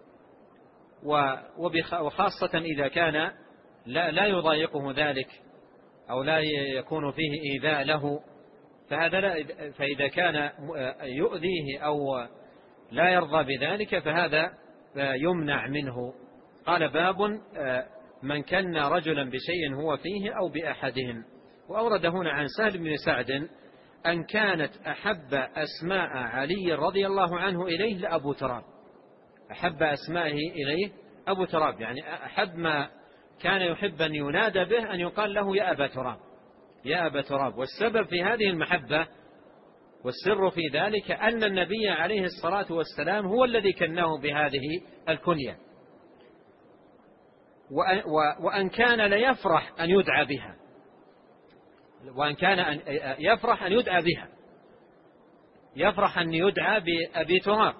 وخاصة إذا كان لا يضايقه ذلك أو لا يكون فيه إيذاء له، فإذا كان يؤذيه أو لا يرضى بذلك فهذا يمنع منه. قال باب من كن رجلا بشيء هو فيه أو بأحدهم. وأورد هنا عن سهل بن سعد أن كانت أحب أسماء علي رضي الله عنه إليه لأبو تراب، أحب أسمائه إليه أبو تراب، يعني أحب ما كان يحب أن ينادى به أن يقال له يا أبا تراب، يا أبا تراب. والسبب في هذه المحبة والسر في ذلك أن النبي عليه الصلاة والسلام هو الذي كناه بهذه الكنية، وأن كان ليفرح أن يدعى بها، وأن كان يفرح أن يدعى بها، يفرح أن يدعى بأبي تراب.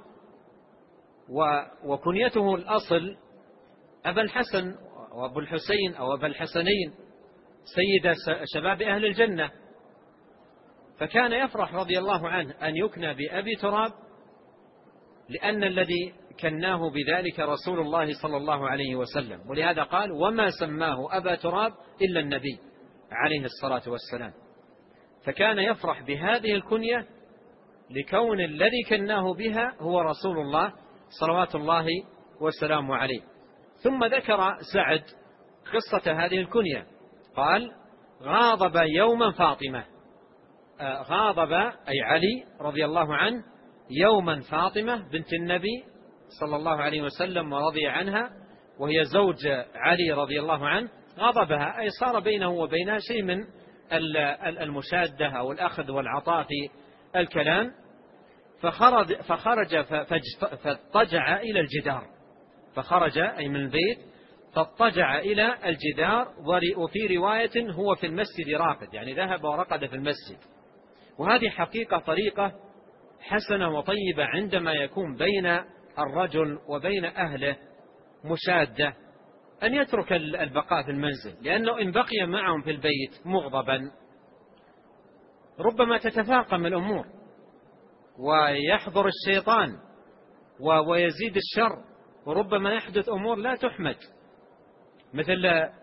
وكنيته الأصل أبا الحسن وأبو الحسين أو أبا الحسنين، سيد شباب أهل الجنة. فكان يفرح رضي الله عنه أن يكنى بأبي تراب، لأن الذي كناه بذلك رسول الله صلى الله عليه وسلم، ولهذا قال وما سماه أبا تراب إلا النبي عليه الصلاة والسلام. فكان يفرح بهذه الكنية لكون الذي كناه بها هو رسول الله صلوات الله والسلام عليه. ثم ذكر سعد قصة هذه الكنية، قال غاضب يوما فاطمة، غاضب أي علي رضي الله عنه يوما فاطمة بنت النبي صلى الله عليه وسلم ورضي عنها، وهي زوج علي رضي الله عنه، غضبها أي صار بينه وبينها شيء من المشادة أو الأخذ والعطاء في الكلام. فخرج فاضطجع إلى الجدار، فخرج أي من البيت فاضطجع إلى الجدار، وفي رواية هو في المسجد راقد، يعني ذهب ورقد في المسجد. وهذه حقيقة طريقة حسنة وطيبة عندما يكون بين الرجل وبين أهله مشادة، أن يترك البقاء في المنزل، لأنه إن بقي معهم في البيت مغضبا ربما تتفاقم الأمور ويحضر الشيطان ويزيد الشر، وربما يحدث أمور لا تحمد، مثل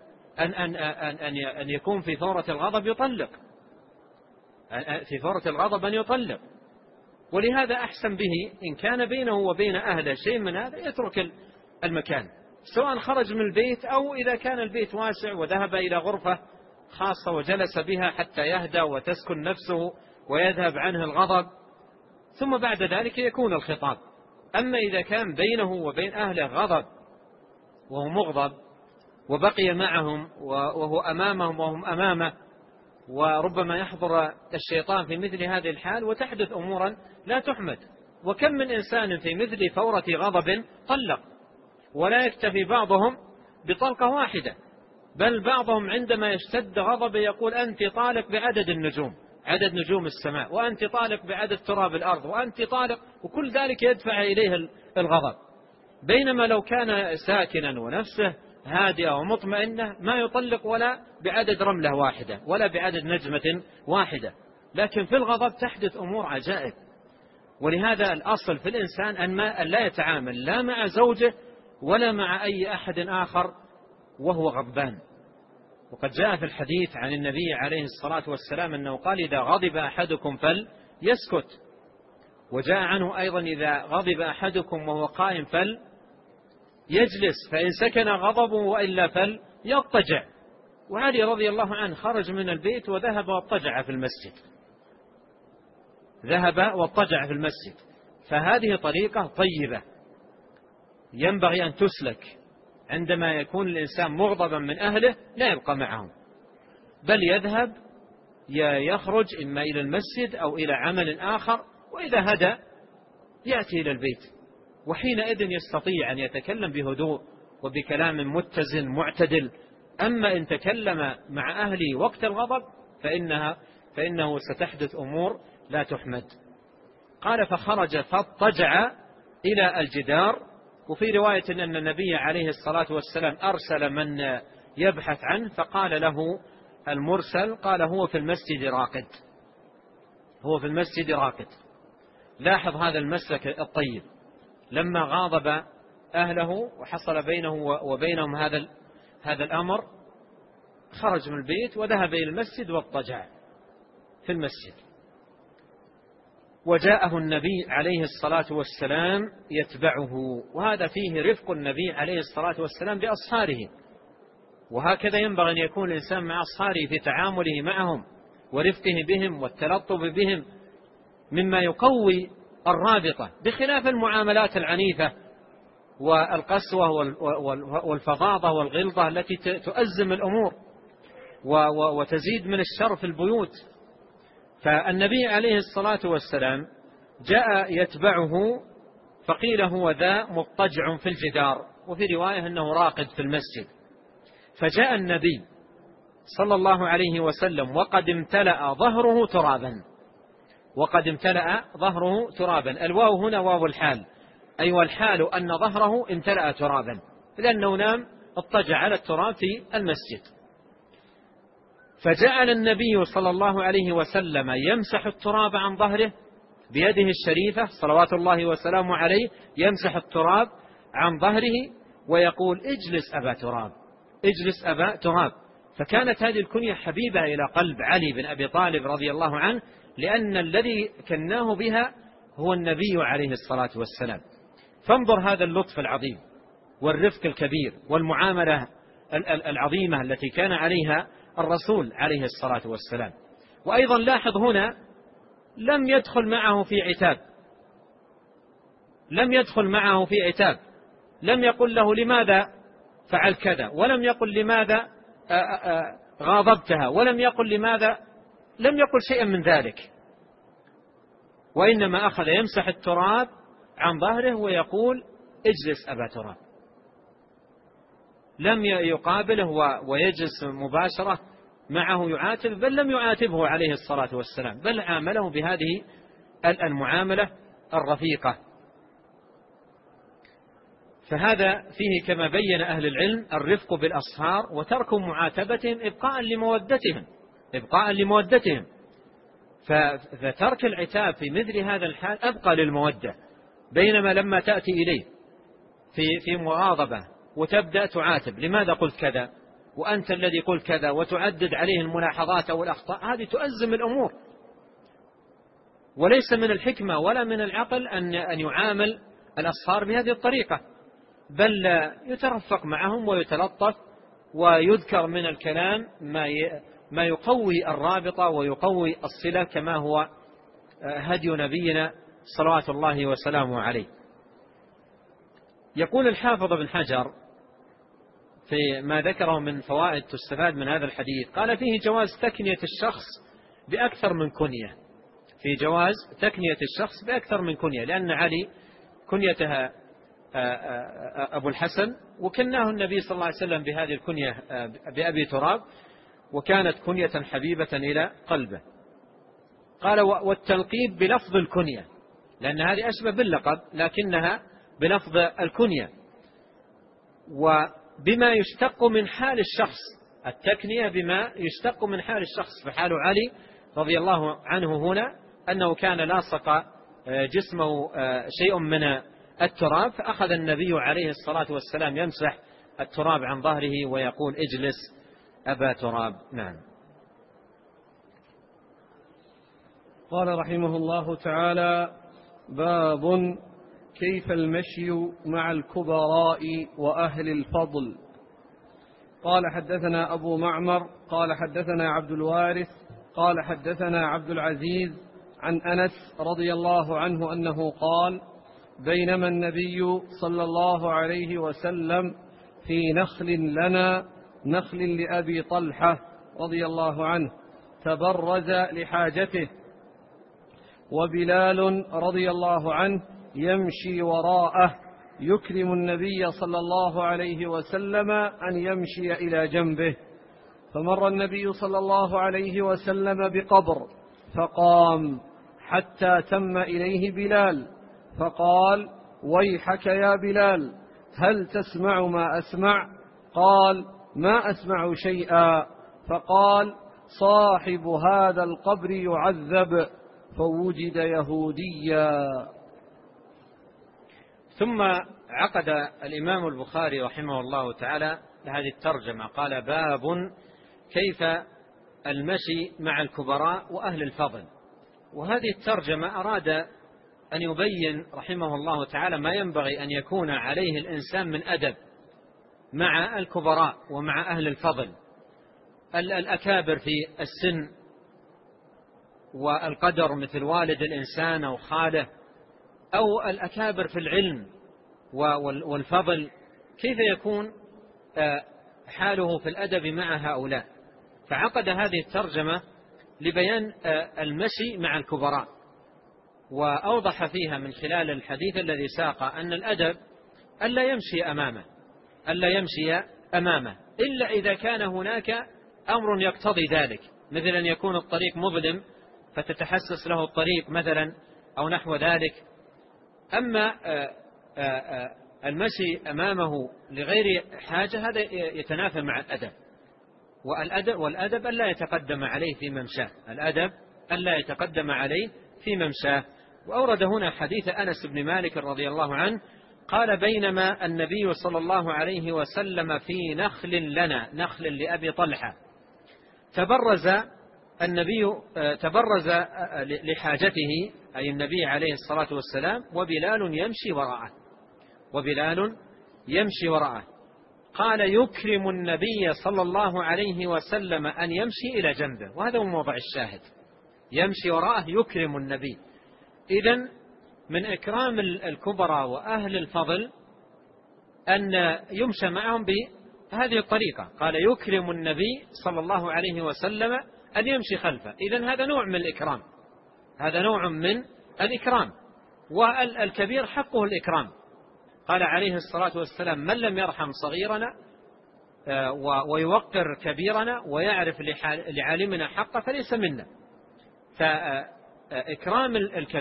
أن يكون في ثورة الغضب يطلق، في ثورة الغضب أن يطلق. ولهذا أحسن به إن كان بينه وبين أهله شيء من هذا يترك المكان، سواء خرج من البيت أو إذا كان البيت واسع وذهب إلى غرفة خاصة وجلس بها حتى يهدى وتسكن نفسه ويذهب عنه الغضب، ثم بعد ذلك يكون الخطاب. أما إذا كان بينه وبين أهله غضب وهو مغضب وبقي معهم وهو أمامهم وهم أمامه، وربما يحضر الشيطان في مثل هذه الحال وتحدث أمورا لا تحمد. وكم من إنسان في مثل فورة غضب طلق، ولا يكتفي بعضهم بطلقة واحدة، بل بعضهم عندما يشتد غضب يقول أنت طالق بعدد النجوم، عدد نجوم السماء، وأنت طالق بعدد تراب الأرض، وأنت طالق، وكل ذلك يدفع إليه الغضب. بينما لو كان ساكنا ونفسه هادئة ومطمئنة ما يطلق ولا بعدد رملة واحدة ولا بعدد نجمة واحدة، لكن في الغضب تحدث أمور عجائب. ولهذا الأصل في الإنسان أن لا يتعامل لا مع زوجه ولا مع أي أحد آخر وهو غضبان. وقد جاء في الحديث عن النبي عليه الصلاة والسلام أنه قال إذا غضب أحدكم فليسكت، وجاء عنه أيضا إذا غضب أحدكم وهو قائم فليجلس، فإن سكن غضبه وإلا فليضطجع. وعلي رضي الله عنه خرج من البيت وذهب واضطجع في المسجد، ذهب واضطجع في المسجد. فهذه طريقة طيبة ينبغي أن تسلك عندما يكون الإنسان مغضبا من أهله، لا يبقى معهم بل يذهب يخرج إما إلى المسجد أو إلى عمل آخر، وإذا هدى يأتي إلى البيت، وحينئذ يستطيع أن يتكلم بهدوء وبكلام متزن معتدل أما إن تكلم مع أهله وقت الغضب فإنه ستحدث أمور لا تحمد. قال فخرج فاضطجع إلى الجدار. وفي رواية أن النبي عليه الصلاة والسلام أرسل من يبحث عنه، فقال له المرسل قال هو في المسجد راقد، هو في المسجد راقد. لاحظ هذا المسلك الطيب، لما غاضب أهله وحصل بينه وبينهم هذا الأمر، خرج من البيت وذهب إلى المسجد واضطجع في المسجد. وجاءه النبي عليه الصلاة والسلام يتبعه، وهذا فيه رفق النبي عليه الصلاة والسلام بأصحابه. وهكذا ينبغي أن يكون الإنسان مع أصحابه في تعامله معهم ورفقه بهم والتلطف بهم، مما يقوي الرابطة، بخلاف المعاملات العنيفة والقسوة والفظاظة والغلظة التي تؤزم الأمور وتزيد من الشر في البيوت. فالنبي عليه الصلاة والسلام جاء يتبعه، فقيل هو ذا مضطجع في الجدار، وفي رواية أنه راقد في المسجد. فجاء النبي صلى الله عليه وسلم وقد امتلأ ظهره ترابا، وقد امتلأ ظهره ترابا. الواو هنا واو الحال، أي والحال أن ظهره امتلأ ترابا، لأنه نام اضطجع على التراب في المسجد. فجعل النبي صلى الله عليه وسلم يمسح التراب عن ظهره بيده الشريفة صلوات الله وسلامه عليه، يمسح التراب عن ظهره ويقول اجلس أبا تراب، اجلس أبا تراب. فكانت هذه الكنية حبيبة إلى قلب علي بن أبي طالب رضي الله عنه، لأن الذي كناه بها هو النبي عليه الصلاة والسلام. فانظر هذا اللطف العظيم والرفق الكبير والمعاملة العظيمة التي كان عليها الرسول عليه الصلاة والسلام. وأيضا لاحظ هنا لم يدخل معه في عتاب، لم يدخل معه في عتاب، لم يقل له لماذا فعل كذا، ولم يقل لماذا غاضبتها، ولم يقل لماذا، لم يقل شيئا من ذلك، وإنما أخذ يمسح التراب عن ظهره ويقول اجلس أبا تراب. لم يقابله ويجلس مباشرة معه يعاتب، بل لم يعاتبه عليه الصلاة والسلام، بل عامله بهذه المعاملة الرفيقة. فهذا فيه كما بين أهل العلم الرفق بالأصهار وترك معاتبتهم إبقاء لمودتهم. فترك العتاب في مثل هذا الحال أبقى للمودة، بينما لما تأتي إليه في مغاضبة وتبدأ تعاتب لماذا قلت كذا وأنت الذي قلت كذا، وتعدد عليه الملاحظات أو الأخطاء، هذه تؤزم الأمور. وليس من الحكمة ولا من العقل أن يعامل الأصهار بهذه الطريقة، بل يترفق معهم ويتلطف ويذكر من الكلام ما يقوي الرابطة ويقوي الصلة، كما هو هدي نبينا صلوات الله وسلامه عليه. يقول الحافظ ابن حجر في ما ذكره من فوائد تستفاد من هذا الحديث، قال فيه جواز تكنية الشخص بأكثر من كنية، في جواز تكنية الشخص بأكثر من كنية، لأن علي كنيتها أبو الحسن، وكناه النبي صلى الله عليه وسلم بهذه الكنية بأبي تراب، وكانت كنية حبيبة إلى قلبه. قال والتلقيب بلفظ الكنية، لأن هذه أشبه باللقب لكنها بلفظ الكنية، وبما يشتق من حال الشخص، التكنية بما يشتق من حال الشخص. فحال علي رضي الله عنه هنا أنه كان لاصق جسمه شيء من التراب، فأخذ النبي عليه الصلاة والسلام يمسح التراب عن ظهره ويقول اجلس أبا تراب. نعم. قال رحمه الله تعالى: باب كيف المشي مع الكبراء وأهل الفضل. قال حدثنا أبو معمر قال حدثنا عبد الوارث قال حدثنا عبد العزيز عن أنس رضي الله عنه أنه قال: بينما النبي صلى الله عليه وسلم في نخل لنا، نخل لأبي طلحة رضي الله عنه، تبرز لحاجته، وبلال رضي الله عنه يمشي وراءه، يكرم النبي صلى الله عليه وسلم أن يمشي إلى جنبه. فمر النبي صلى الله عليه وسلم بقبر فقام حتى تم إليه بلال فقال: ويحك يا بلال، هل تسمع ما أسمع؟ قال: ما أسمع شيئا. فقال: صاحب هذا القبر يعذب. فوجد يهوديا. ثم عقد الإمام البخاري رحمه الله تعالى لهذه الترجمة، قال: باب كيف المشي مع الكبراء وأهل الفضل. وهذه الترجمة أراد أن يبين رحمه الله تعالى ما ينبغي أن يكون عليه الإنسان من أدب مع الكبراء ومع أهل الفضل، الأكابر في السن والقدر مثل والد الإنسان أو خاله، أو الأكابر في العلم والفضل، كيف يكون حاله في الأدب مع هؤلاء. فعقد هذه الترجمة لبيان المشي مع الكبراء، وأوضح فيها من خلال الحديث الذي ساق أن الأدب ألا يمشي أمامه إلا إذا كان هناك أمر يقتضي ذلك، مثل أن يكون الطريق مظلم فتتحسس له الطريق مثلا أو نحو ذلك. أما المشي أمامه لغير حاجة هذا يتنافى مع الأدب، والأدب ألا يتقدم عليه في ممشاه، الأدب ألا يتقدم عليه في ممشاه. وأورد هنا حديث أنس بن مالك رضي الله عنه قال: بينما النبي صلى الله عليه وسلم في نخل لنا، نخل لأبي طلحة، تبرز لحاجته، أي النبي عليه الصلاة والسلام، وبلال يمشي وراءه. قال: يكرم النبي صلى الله عليه وسلم أن يمشي إلى جنبه. وهذا هو موضع الشاهد، يمشي وراءه يكرم النبي. إذن من إكرام الكبراء وأهل الفضل أن يمشى معهم بهذه الطريقة. قال: يكرم النبي صلى الله عليه وسلم أن يمشي خلفه. إذن هذا نوع من الإكرام، هذا نوع من الإكرام، والكبير حقه الإكرام. قال عليه الصلاة والسلام: من لم يرحم صغيرنا ويوقر كبيرنا ويعرف لعالمنا حقه فليس منا. فإكرام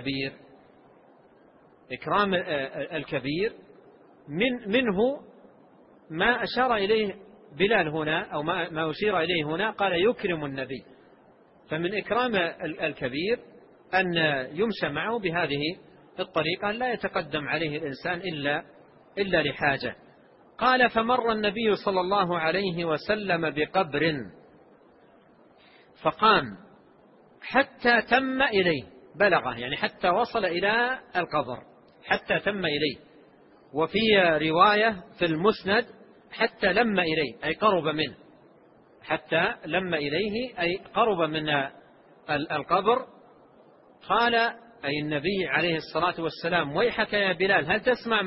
الكبير منه ما أشار إليه بلال هنا، أو ما أشير إليه هنا، قال: يكرم النبي. فمن إكرام الكبير أن يمشى معه بهذه الطريقة، لا يتقدم عليه الإنسان إلا لحاجة. قال: فمر النبي صلى الله عليه وسلم بقبر فقام حتى تم إليه، بلغه يعني حتى وصل إلى القبر، حتى تم إليه. وفي رواية في المسند: حتى لم إليه، أي قرب منه، حتى لم إليه أي قرب من القبر. قال أي النبي عليه الصلاة والسلام: ويحك يا بلال، هل تسمع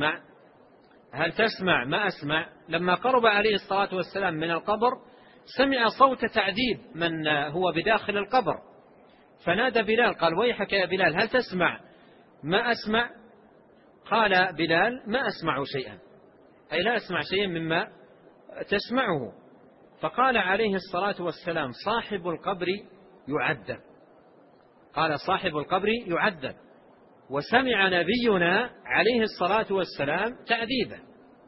ما أسمع؟ لما قرب عليه الصلاة والسلام من القبر سمع صوت تعذيب من هو بداخل القبر، فنادى بلال قال: ويحك يا بلال، هل تسمع ما أسمع؟ قال بلال: ما أسمع شيئا، أي لا أسمع شيئا مما تسمعه. فقال عليه الصلاة والسلام: صاحب القبر يعذب. قال: صاحب القبر يعذب. وسمع نبينا عليه الصلاة والسلام تعذيبه.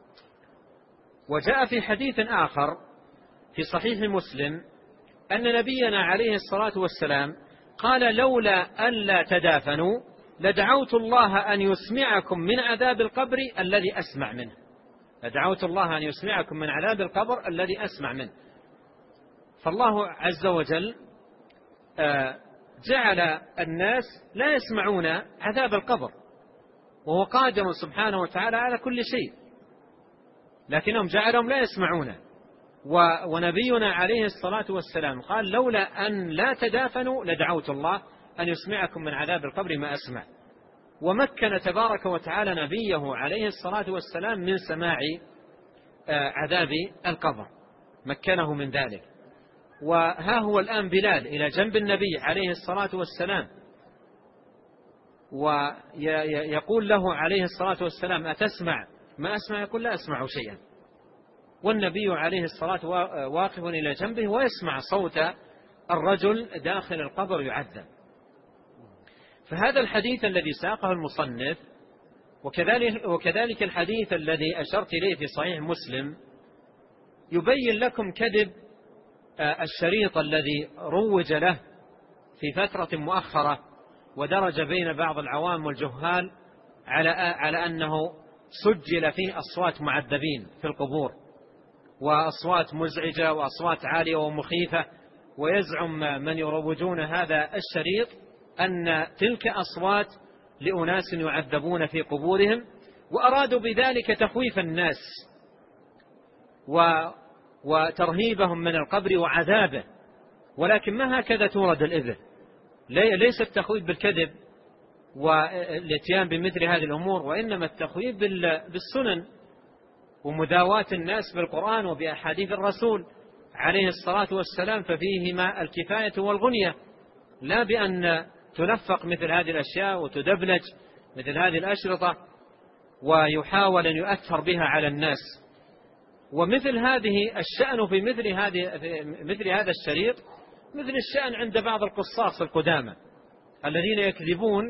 وجاء في حديث آخر في صحيح مسلم أن نبينا عليه الصلاة والسلام قال: لولا أن لا تدافنوا لدعوت الله أن يسمعكم من عذاب القبر الذي أسمع منه، لدعوت الله أن يسمعكم من عذاب القبر الذي أسمع منه. فالله عز وجل جعل الناس لا يسمعون عذاب القبر، وهو قادر سبحانه وتعالى على كل شيء، لكنهم جعلهم لا يسمعون. ونبينا عليه الصلاة والسلام قال: لولا أن لا تدافنوا لدعوت الله أن يسمعكم من عذاب القبر ما أسمع. ومكن تبارك وتعالى نبيه عليه الصلاة والسلام من سماع عذاب القبر، مكنه من ذلك. وها هو الآن بلال إلى جنب النبي عليه الصلاة والسلام، ويقول له عليه الصلاة والسلام أتسمع؟ ما أسمع. يقول لا أسمع شيئا، والنبي عليه الصلاة واقف إلى جنبه ويسمع صوت الرجل داخل القبر يعذب. فهذا الحديث الذي ساقه المصنف وكذلك الحديث الذي أشرت إليه في صحيح مسلم يبين لكم كذب الشريط الذي روج له في فترة مؤخرة ودرج بين بعض العوام والجهال على أنه سجل فيه أصوات معذبين في القبور، وأصوات مزعجة وأصوات عالية ومخيفة، ويزعم من يروجون هذا الشريط أن تلك أصوات لأناس يعذبون في قبورهم، وأرادوا بذلك تخويف الناس وترهيبهم من القبر وعذابه. ولكن ما هكذا تورد الإبر، ليس التخويف بالكذب والاتيان بمثل هذه الأمور، وإنما التخويف بالسنن ومداواة الناس بالقرآن وبأحاديث الرسول عليه الصلاة والسلام، ففيهما الكفاية والغنية، لا بأن تنفق مثل هذه الأشياء وتدبلج مثل هذه الأشرطة ويحاول أن يؤثر بها على الناس. ومثل هذه الشأن في مثل هذا الشريط مثل الشأن عند بعض القصاص القدامى الذين يكذبون،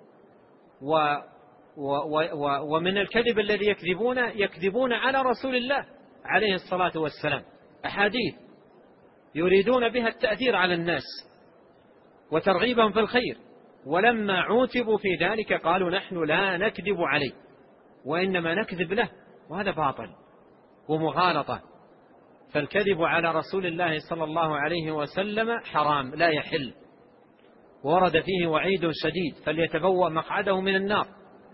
ومن الكذب الذي يكذبون على رسول الله عليه الصلاة والسلام أحاديث يريدون بها التأثير على الناس وترغيبهم في الخير، ولما عوتبوا في ذلك قالوا نحن لا نكذب عليه وإنما نكذب له، وهذا باطل ومغالطة. فالكذب على رسول الله صلى الله عليه وسلم حرام لا يحل، ورد فيه وعيد شديد فليتبوأ مقعده من النار.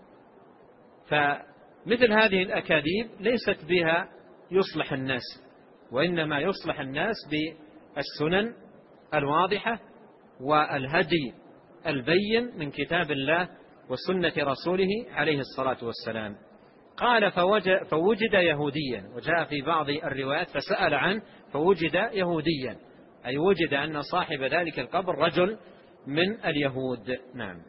فمثل هذه الأكاذيب ليست بها يصلح الناس، وإنما يصلح الناس بالسنن الواضحة والهدي البين من كتاب الله وسنة رسوله عليه الصلاة والسلام. قال فوجد يهوديا، وجاء في بعض الروايات فسأل عنه فوجد يهوديا، أي وجد أن صاحب ذلك القبر رجل من اليهود. نعم.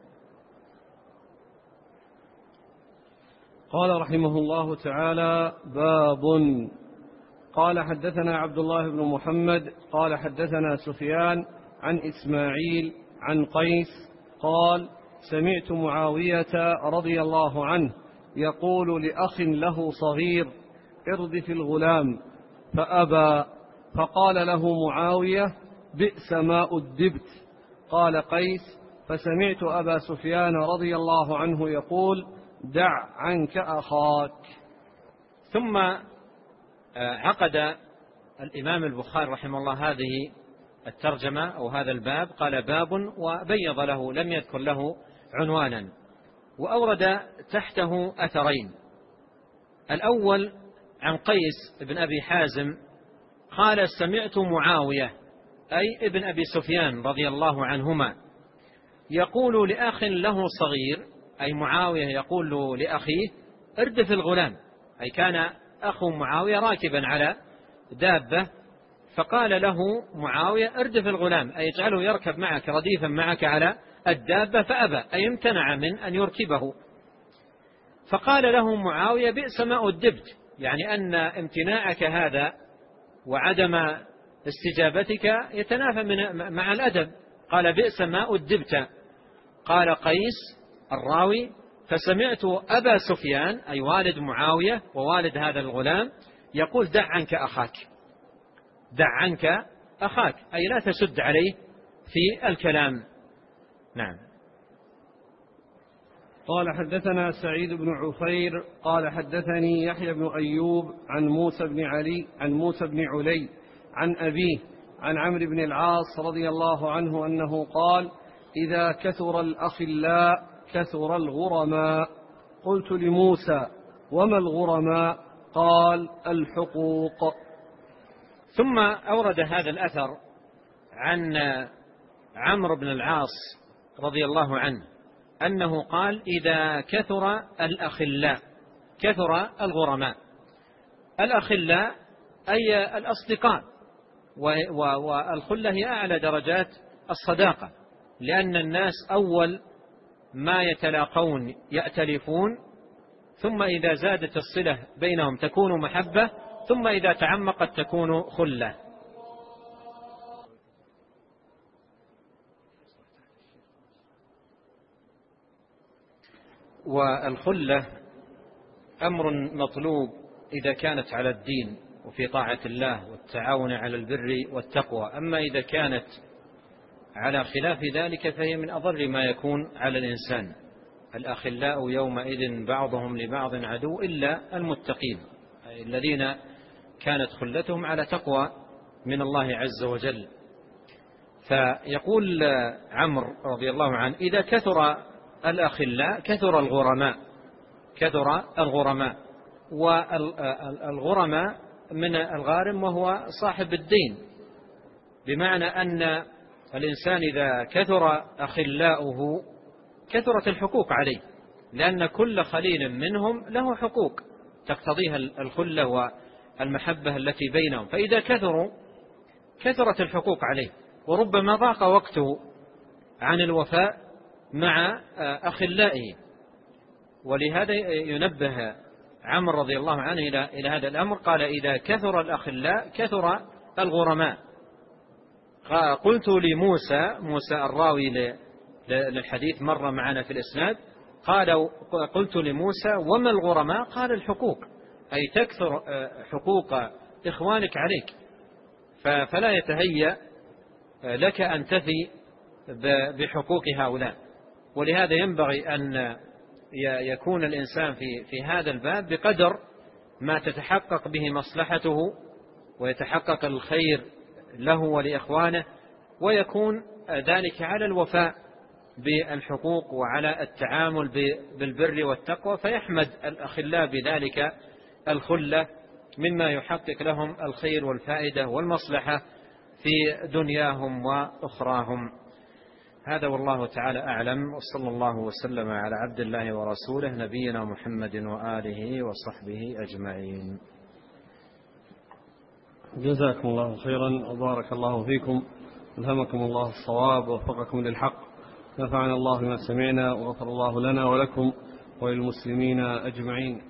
قال رحمه الله تعالى: باب. قال حدثنا عبد الله بن محمد قال حدثنا سفيان عن إسماعيل عن قيس قال: سمعت معاوية رضي الله عنه يقول لأخ له صغير: اردف الغلام، فأبى، فقال له معاوية: بئس ما أدبت. قال قيس: فسمعت أبا سفيان رضي الله عنه يقول: دع عنك أخاك. ثم عقد الإمام البخاري رحمه الله هذه الترجمة أو هذا الباب، قال باب، وبيض له لم يذكر له عنوانا، وأورد تحته أثرين. الأول عن قيس بن أبي حازم قال: سمعت معاوية أي ابن أبي سفيان رضي الله عنهما يقول لأخ له صغير، أي معاوية يقول لأخيه: اردف الغلام، أي كان أخو معاوية راكبا على دابة، فقال له معاوية: اردف الغلام، أي اجعله يركب معك رديفا معك على الدابة، فأبى، أي امتنع من أن يركبه. فقال له معاوية: بئس ما أدبت، يعني أن امتناعك هذا وعدم استجابتك يتنافى مع الأدب. قال: بئس ما أدبت. قال قيس الراوي: فسمعت أبا سفيان أي والد معاوية ووالد هذا الغلام يقول: دع عنك أخاك، دع عنك أخاك، أي لا تشد عليه في الكلام. نعم. قال حدثنا سعيد بن عفير قال حدثني يحيى بن أيوب عن موسى بن علي عن أبيه عن عمرو بن العاص رضي الله عنه أنه قال: إذا كثر الأخلاء كثر الغرماء. قلت لموسى: وما الغرماء؟ قال: الحقوق. ثم أورد هذا الأثر عن عمرو بن العاص رضي الله عنه أنه قال: إذا كثر الأخلاء كثر الغرماء. الأخلاء أي الأصدقاء، والخلة هي أعلى درجات الصداقة، لأن الناس أول ما يتلاقون يأتلفون، ثم إذا زادت الصلة بينهم تكون محبة، ثم إذا تعمقت تكون خلة. والخلة أمر مطلوب إذا كانت على الدين وفي طاعة الله والتعاون على البر والتقوى. أما إذا كانت على خلاف ذلك فهي من أضر ما يكون على الإنسان. الأخلاء يومئذ بعضهم لبعض عدو إلا المتقين، الذين كانت خلتهم على تقوى من الله عز وجل. فيقول عمرو رضي الله عنه: إذا كثر الأخلاء كثر الغرماء. والغرماء من الغارم وهو صاحب الدين، بمعنى أن الإنسان إذا كثر أخلاؤه كثرت الحقوق عليه، لأن كل خليل منهم له حقوق تقتضيها الخلة والمحبة التي بينهم، فإذا كثرت الحقوق عليه، وربما ضاق وقته عن الوفاء مع أخلائه. ولهذا ينبه عمرو رضي الله عنه إلى هذا الأمر، قال: إذا كثر الأخلاء كثر الغرماء. قلت لموسى الراوي للحديث مر معنا في الإسناد، قلت لموسى: وما الغرماء؟ قال: الحقوق، أي تكثر حقوق إخوانك عليك، فلا يتهيأ لك أن تفي بحقوق هؤلاء. ولهذا ينبغي أن يكون الإنسان في هذا الباب بقدر ما تتحقق به مصلحته ويتحقق الخير له ولإخوانه، ويكون ذلك على الوفاء بالحقوق وعلى التعامل بالبر والتقوى، فيحمد الأخلاء بذلك الخلة مما يحقق لهم الخير والفائدة والمصلحة في دنياهم وأخراهم. هذا والله تعالى أعلم، وصلى الله وسلم على عبد الله ورسوله نبينا محمد وآله وصحبه أجمعين. جزاكم الله خيرا وبارك الله فيكم، ألهمكم الله الصواب ووفقكم للحق، نفعنا الله بما سمعنا وغفر الله لنا ولكم وللمسلمين أجمعين.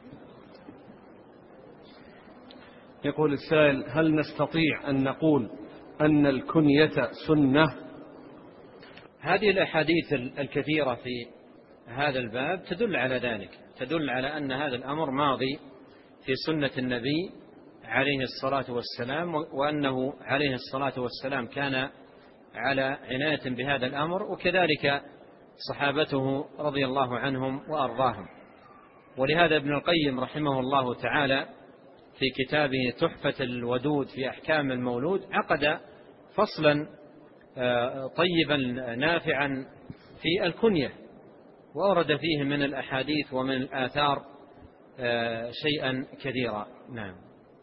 يقول السائل: هل نستطيع أن نقول أن الكنية سنة؟ هذه الأحاديث الكثيرة في هذا الباب تدل على ذلك، تدل على أن هذا الأمر ماضي في سنة النبي عليه الصلاة والسلام، وأنه عليه الصلاة والسلام كان على عناية بهذا الأمر، وكذلك صحابته رضي الله عنهم وأرضاهم. ولهذا ابن القيم رحمه الله تعالى في كتابه تحفة الودود في أحكام المولود عقد فصلا طيبا نافعا في الكنية، وأورد فيه من الأحاديث ومن الآثار شيئا كثيرا. نعم.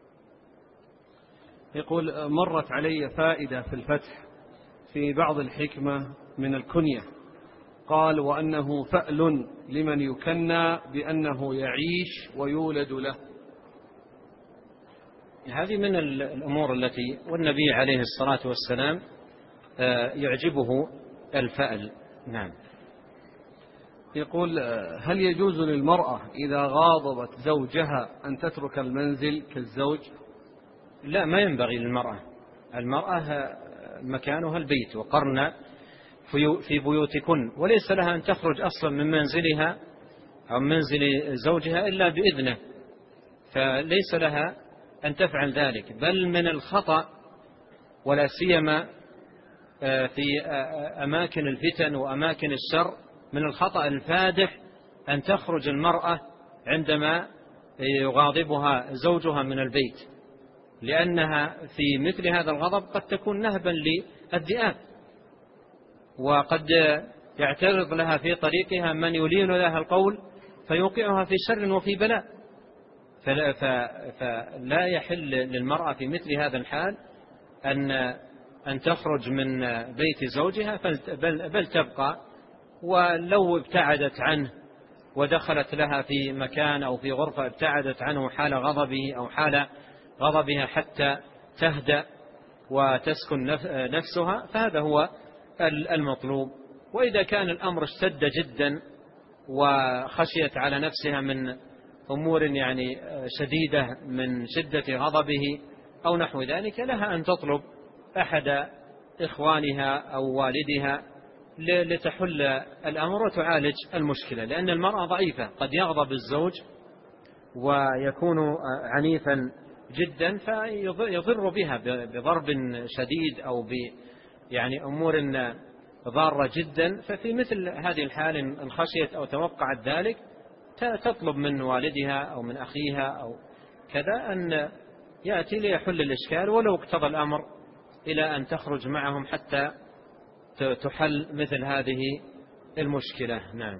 يقول: مرت علي فائدة في الفتح في بعض الحكمة من الكنية، قال: وأنه فأل لمن يكنى بأنه يعيش ويولد له. هذه من الأمور التي والنبي عليه الصلاة والسلام يعجبه الفأل. نعم. يقول: هل يجوز للمرأة إذا غاضبت زوجها أن تترك المنزل كالزوج؟ لا، ما ينبغي للمرأة. المرأة مكانها البيت، وقرن في بيوتكن، وليس لها أن تخرج أصلا من منزلها أو منزل زوجها إلا بإذنه، فليس لها أن تفعل ذلك. بل من الخطأ، ولا سيما في أماكن الفتن وأماكن الشر، من الخطأ الفادح أن تخرج المرأة عندما يغاضبها زوجها من البيت، لأنها في مثل هذا الغضب قد تكون نهبا للذئاب، وقد يعترض لها في طريقها من يلين لها القول فيوقعها في شر وفي بلاء. فلا يحل للمرأة في مثل هذا الحال أن تخرج من بيت زوجها، بل تبقى، ولو ابتعدت عنه ودخلت لها في مكان أو في غرفة ابتعدت عنه حال غضبه أو حال غضبها حتى تهدأ وتسكن نفسها، فهذا هو المطلوب. وإذا كان الأمر اشتد جدا وخشيت على نفسها من أمور يعني شديدة من شدة غضبه أو نحو ذلك، لها أن تطلب أحد إخوانها أو والدها لتحل الأمر وتعالج المشكلة، لأن المرأة ضعيفة، قد يغضب الزوج ويكون عنيفا جدا فيضر بها بضرب شديد أو يعني أمور ضارة جدا. ففي مثل هذه الحال إن خشيت أو توقعت ذلك تطلب من والدها أو من أخيها أو كذا أن يأتي ليحل الإشكال، ولو اقتضى الأمر إلى أن تخرج معهم حتى تحل مثل هذه المشكلة. نعم.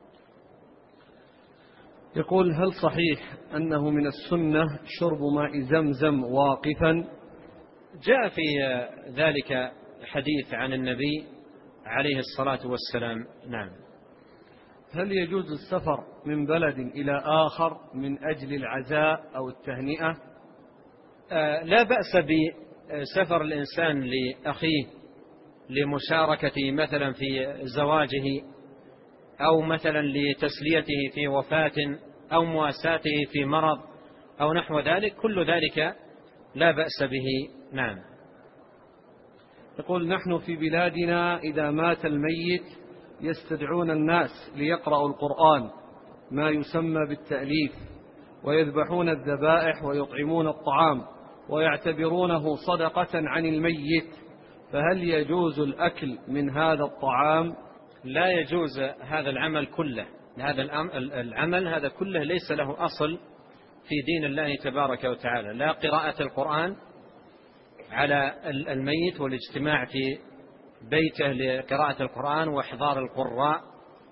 يقول: هل صحيح أنه من السنة شرب ماء زمزم واقفا؟ جاء في ذلك حديث عن النبي عليه الصلاة والسلام. نعم. هل يجوز السفر من بلد إلى آخر من أجل العزاء أو التهنئة؟ لا بأس بسفر الإنسان لأخيه لمشاركته مثلا في زواجه، أو مثلا لتسليته في وفاة، أو مواساته في مرض أو نحو ذلك، كل ذلك لا بأس به. نعم. يقول: نحن في بلادنا إذا مات الميت يستدعون الناس ليقرأوا القرآن ما يسمى بالتأليف، ويذبحون الذبائح ويطعمون الطعام ويعتبرونه صدقة عن الميت، فهل يجوز الأكل من هذا الطعام؟ لا يجوز هذا العمل كله. هذا العمل هذا كله ليس له أصل في دين الله تبارك وتعالى، لا قراءة القرآن على الميت والاجتماع في بيته لقراءة القرآن وإحضار القراء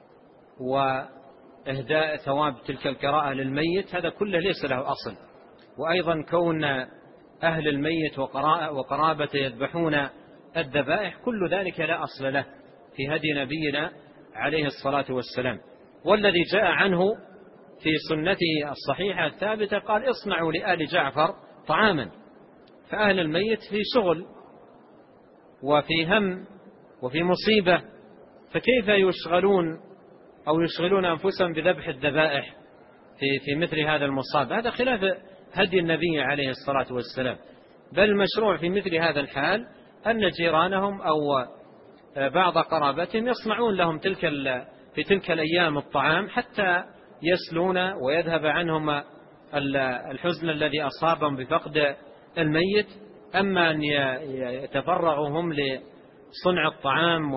وإهداء ثواب تلك القراءة للميت، هذا كله ليس له أصل. وأيضا كون أهل الميت وقرابته يذبحون الذبائح، كل ذلك لا أصل له في هدي نبينا عليه الصلاة والسلام. والذي جاء عنه في سنته الصحيحة الثابتة قال: اصنعوا لآل جعفر طعاما. فأهل الميت في شغل وفي هم وفي مصيبة، فكيف يشغلون أنفسهم بذبح الذبائح في مثل هذا المصاب؟ هذا خلاف هدي النبي عليه الصلاة والسلام. بل مشروع في مثل هذا الحال أن جيرانهم أو بعض قرابتهم يصنعون لهم في تلك الأيام الطعام حتى يسلون ويذهب عنهم الحزن الذي أصابهم بفقد الميت. أما أن يتفرغوا هم لصنع الطعام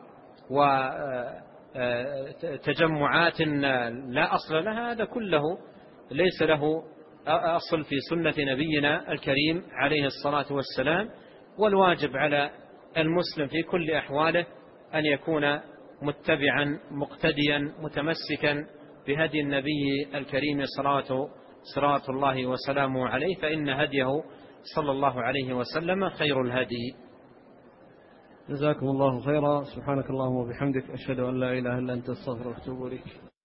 وتجمعات لا أصل لها، هذا كله ليس له أصل في سنة نبينا الكريم عليه الصلاة والسلام. والواجب على المسلم في كل أحواله أن يكون متبعا مقتديا متمسكا بهدي النبي الكريم صلوات الله وسلامه عليه، فإن هديه صلى الله عليه وسلم خير الهدي. جزاكم الله خيرا. سبحانك اللهم وبحمدك، أشهد أن لا إله إلا أنت، أستغفرك وأتوب إليك.